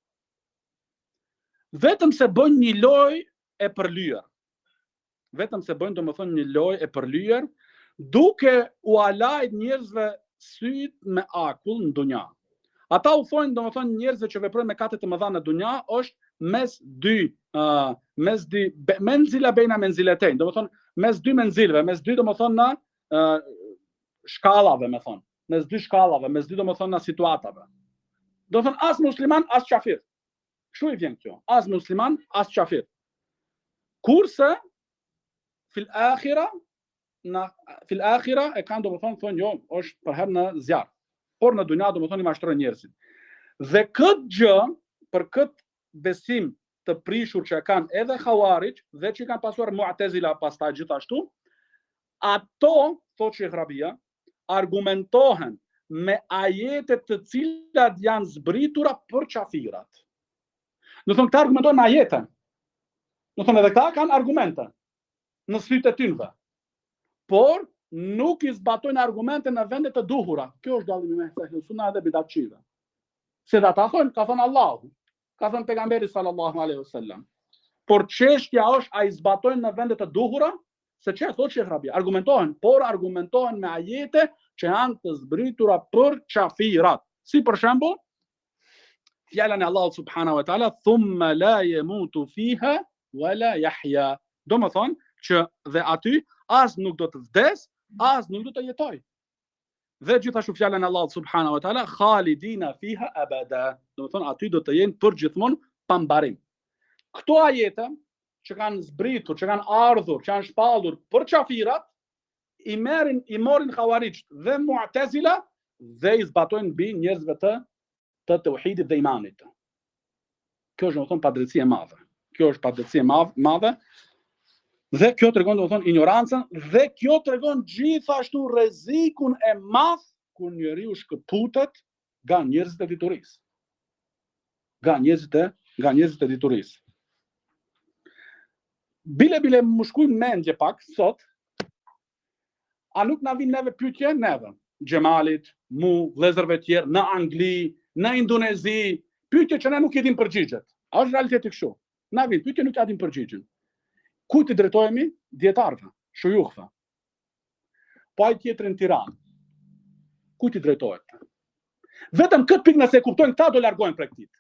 Vetëm se bëjnë një lojë e përlyer. Vetëm se bëjnë domethënë një lojë e përlyer, duke u alajt njerëzve syt me akull në dunja. Ata u thonë domethënë njerëzve që veprojnë mëkate të mëdha në dunja është mes dy menzila bejna menziletejn, domethënë mes dy menzilve, mes dy domethënë shkallave, me thonë, mes dy shkallave, mes dy domethënë situatave. Do thënë as musliman, as qafir. Kështu i vjen kjo. As musliman, as qafir. Kurse fil akhira e kanë domethënë thonë jo, është për herë në zjarr. Por në dunja domethënë i mashtrojnë njerëzit. Dhe këtë gjë, për këtë besim të prishur që kanë edhe Khawarij dhe që kanë pasur Mu'tazila pastaj gjithashtu, ato, thotë Sheikh Rabia, argumentohen me ajetet të cilat janë zbritura për qafirat. Në thonë këta argumentohen me ajete. Në thonë edhe këta kanë argumente në sytë e tynve. Por nuk i zbatojnë argumente në vendet të duhura. Kjo është dallimi me ehli sunna dhe bidatçive. Se da ta thonë, ka thonë Allahu, ka thonë pejgamberi sallallahu alaihi wasallam. Por çështja është a i zbatojnë në vendet të duhura, se që thotë Sheikh Rabia, argumentohen, por argumentohen me ajete që janë të zbritura për qafirat. Si për shembull, fjalën e Allahut subhanahu wa taala, thumma la yamutu fiha wala yahya. Do të thonë që dhe aty as nuk do të vdes, as nuk do të jetoj. Dhe gjithashtu fjalën e Allahut subhanahu wa taala, khalidina fiha abada. Do të thonë aty do të jenë përgjithmonë pa mbarim. Këto ajete që kanë zbritur, që kanë ardhur, që kanë shpallur për qafirat, i morin Khawarij dhe Mu'tazila dhe i zbatojnë mbi njerëzve të tauhidit dhe imanit. Kjo është domethënë padrejtësi e madhe. Kjo është padrejtësi e madhe. Dhe kjo tregon domethënë ignorancën dhe kjo tregon gjithashtu rrezikun e madh kur njeriu shkëputet nga njerëzit e diturisë. Nga njerëzit e diturisë. Bile më shkujnë mendje pak sot, a nuk na vin neve pyetje neve, Xhemalit, mu, vëllezërve tjerë, në Angli, në Indonezi, pyetje që ne nuk i dim përgjigjet. A është realiteti kështu? Na vin pyetje nuk ja dim përgjigjen. Kujt i drejtohemi? Dietarëve, shujukëve. Po ai tjetër në Tiranë. Kujt i drejtohet? Vetëm këtë pikë nëse e kuptojnë këta do largohen prej këtij.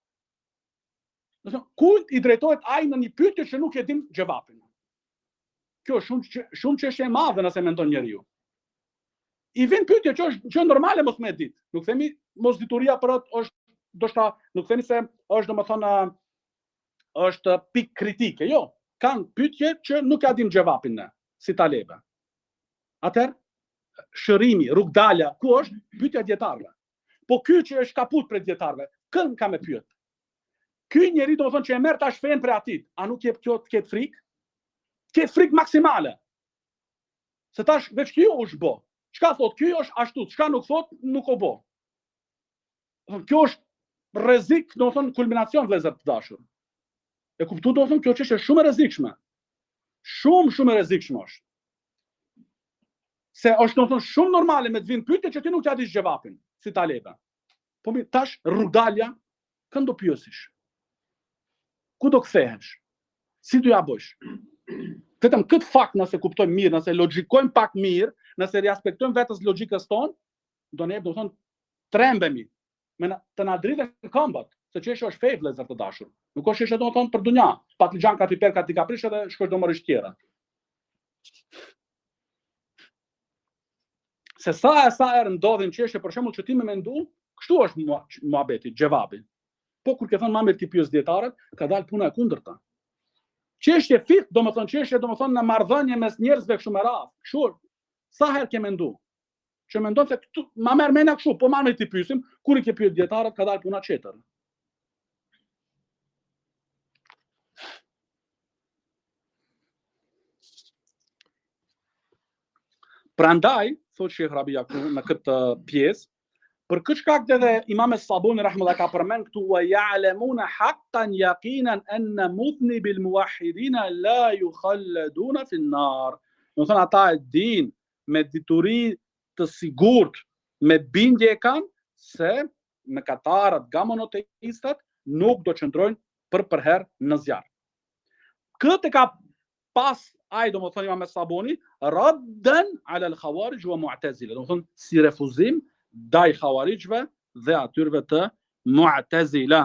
Kujt i drejtohet ai në një pyetje që nuk e dim gjevapin? Kjo është shumë çështje e madhe nëse mendon njeriu. I vjen pyetje që është normale mos me ditë. Nuk themi mos dituria për atë është ndoshta nuk themi se është domethënë është pikë kritike, jo. Kanë pyetje që nuk ja dim gjevapin ne, si talebe. Atëherë shërimi, rrugdalja, ku është pyetja e dietarëve. Po ky që është kaput për dietarëve, kën ka me pyet. Ky njeri domethënë që e merr tash fen për atit, a nuk jep kjo të ketë frikë? Ketë frikë maksimale. Se tash veç kjo është bo. Çka thot ky është ashtu, çka nuk thot nuk o bo. Kjo është rrezik, domethënë kulminacion vëllezër të dashur. E kuptu domethënë kjo çështje është shumë e rrezikshme. Shumë e rrezikshme është. Se është domethënë shumë normale me të vinë pyetje që ti nuk ja dish gjevapin, si talebe. Po mi tash rrugdalja, kënd do pyesish? Ku do kthehesh? Si do ja bësh? Vetëm këtë fakt nëse kuptojmë mirë, nëse logjikojmë pak mirë, nëse respektojmë vetes logjikës tonë, do ne domethënë trembemi me të na dritën këmbët, se çështja është fe vëllezër të dashur. Nuk është çështja domethënë për dunja, patligjan ka ti per ka ti kaprish edhe shkosh do marrësh tjera. Se sa herë ndodhin çështje për shembull që ti më mendu, kështu është muhabeti, xhevabi. Po kur ke thënë më mirë ti pyes dietarët, ka dalë puna e kundërta. Çështje fit, domethënë çështje domethënë në marrëdhënie mes njerëzve kështu me radhë. Kështu, sa herë ke mendu? Që mendon se këtu ma merr mendja kështu, po më ti pyesim, kur i ke pyet dietarët, ka dalë puna tjetër. Prandaj, thotë Sheikh Rabia në këtë pjesë, për këtë shkak edhe Imam Sabuni rahimahullah ka përmend këtu wa ya'lamuna haqqan yaqinan anna mudhnibil muwahhidin la yukhalladuna fi an-nar. Do të thonë ata e din me dituri të sigurt, me bindje e kanë se mëkatarët nga monoteistat nuk do qëndrojnë përherë në zjarr. Këtë ka pas ai domethënë Imam Sabuni raddan ala al-Khawarij wa Mu'tazila, domethënë si refuzim ndaj Khawarijve dhe atyre të Mu'tazila.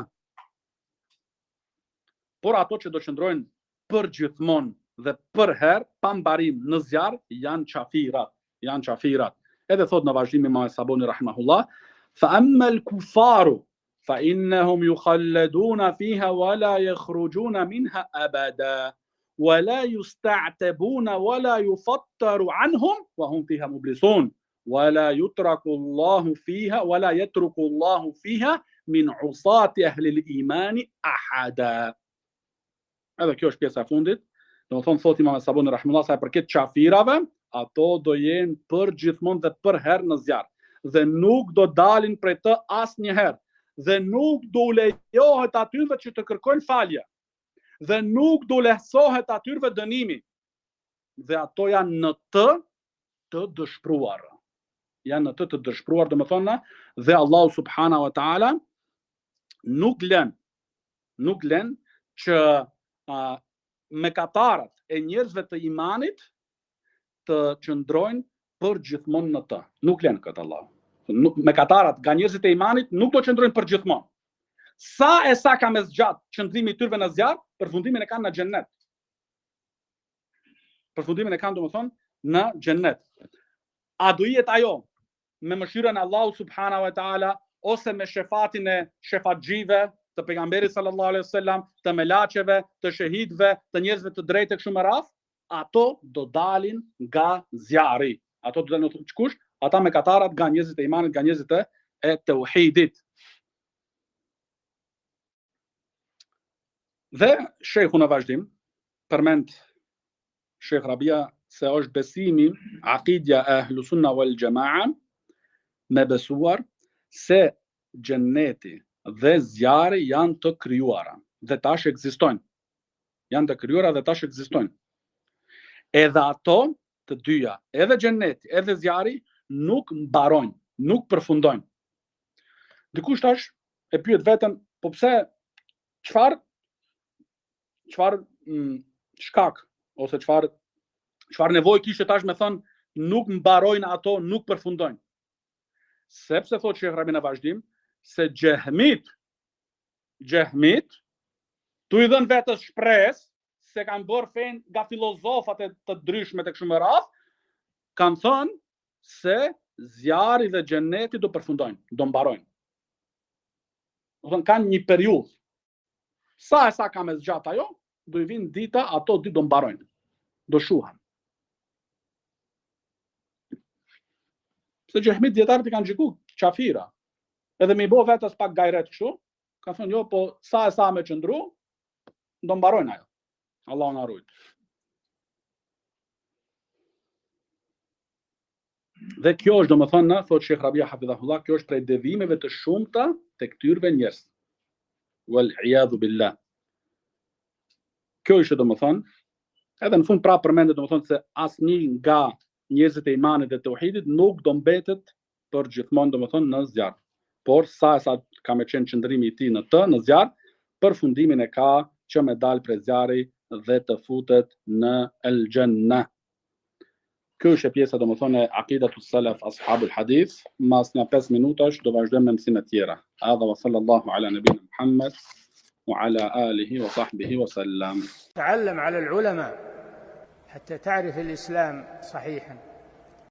Por ato që do qëndrojnë përgjithmonë dhe përherë pa mbarim në zjarr janë qafirat. Edhe thot në vazhdim Imam Sabuni rahimahullah, fa amma al-kufaru fa innahum yukhalladuna fiha wa la yakhrujuna minha abada. ولا يستعتبون ولا يفطر عنهم وهم فيها مبلسون ولا يترك الله فيها من عصاة أهل الإيمان أحدا. Edhe kjo është pjesa e fundit. Domethënë thot Imam Sabuni rahimullah sa për këtë qafirave, ato do jenë për gjithmonë dhe për herë në zjarr. Dhe nuk do dalin prej të asnjëherë. Dhe nuk do lejohet atyre që të kërkojnë falje. Dhe nuk do lehtësohet atyre dënimi. Dhe ato janë në të dëshpruar. Janë në të dëshpruar, domethënë, dhe Allahu subhanahu wa taala nuk lën që mëkatarët e njerëzve të imanit të qëndrojnë për gjithmonë në të. Nuk lën këtë Allah. Mëkatarët nga njerëzit e imanit nuk do qëndrojnë për gjithmonë. Sa ka me zgjat qëndrimi i tyre në zjarr, përfundimin e kanë në xhennet. Përfundimin e kanë domethënë në xhennet. A do jetë ajo me mëshirën e Allahut subhanahu wa taala ose me shefatin e shefatxhive të pejgamberit sallallahu alaihi wasallam, të melaqeve, të shahidëve, të njerëzve të drejtë kështu me radh, ato do dalin nga zjarri. Ato do dalin kush? Ata mëkatarat nga njerëzit e imanit, nga njerëzit e tauhidit. Dhe shehu në vazhdim përmend Sheikh Rabia se është besimi, aqidja e Ahlus Sunna wal Jamaa, me besuar se xhenneti dhe zjarri janë të krijuara dhe tash ekzistojnë. Janë të krijuara dhe tash ekzistojnë. Edhe ato të dyja, edhe xhenneti, edhe zjarri nuk mbarojnë, nuk përfundojnë. Dikush tash e pyet veten, po pse çfarë shkak ose çfarë nevojë kishte tash me thënë nuk mbarojnë ato, nuk përfundojnë. Sepse thotë Sheikh Rabi në vazhdim se xehmit tu i dhën vetës shpresë se kanë bërë fen nga filozofat e të ndryshme tek shumë radh, kanë thënë se zjarri dhe xheneti do përfundojnë, do mbarojnë. Do thënë kanë një periudhë. Sa ka me zgjat ajo, do i vinë dita, ato ditë do mbarojnë. Do shuhen. Se xehmit dietarët i kanë xhiku qafira. Edhe me i bo vetës pak gajret kështu, ka thënë jo, po sa me qëndru, do mbarojnë ajo. Allah na rujt. Dhe kjo është domethënë, thotë Sheikh Rabia hafidhahullah, kjo është prej devimeve të shumta tek këtyre njerëz. Wal iyadhu billah. Kjo është domethënë, edhe në fund prapë përmendet domethënë se asnjë nga njerëzit e imanit dhe tauhidit nuk do mbetet për gjithmonë domethënë në zjarr. Por sa ka me qenë qëndrimi i tij në zjarr, përfundimin e ka që me dal prej zjarri dhe të futet në el xhenna. Kjo është pjesa domethënë e aqidatus salaf ashabul hadith. Mas një 5 minutash do vazhdojmë me mësimet tjera. Hadha wa sallallahu ala nabina Muhammad wa ala alihi wa sahbihi wa sallam. تعلم على العلماء حتى تعرف الإسلام صحيحا.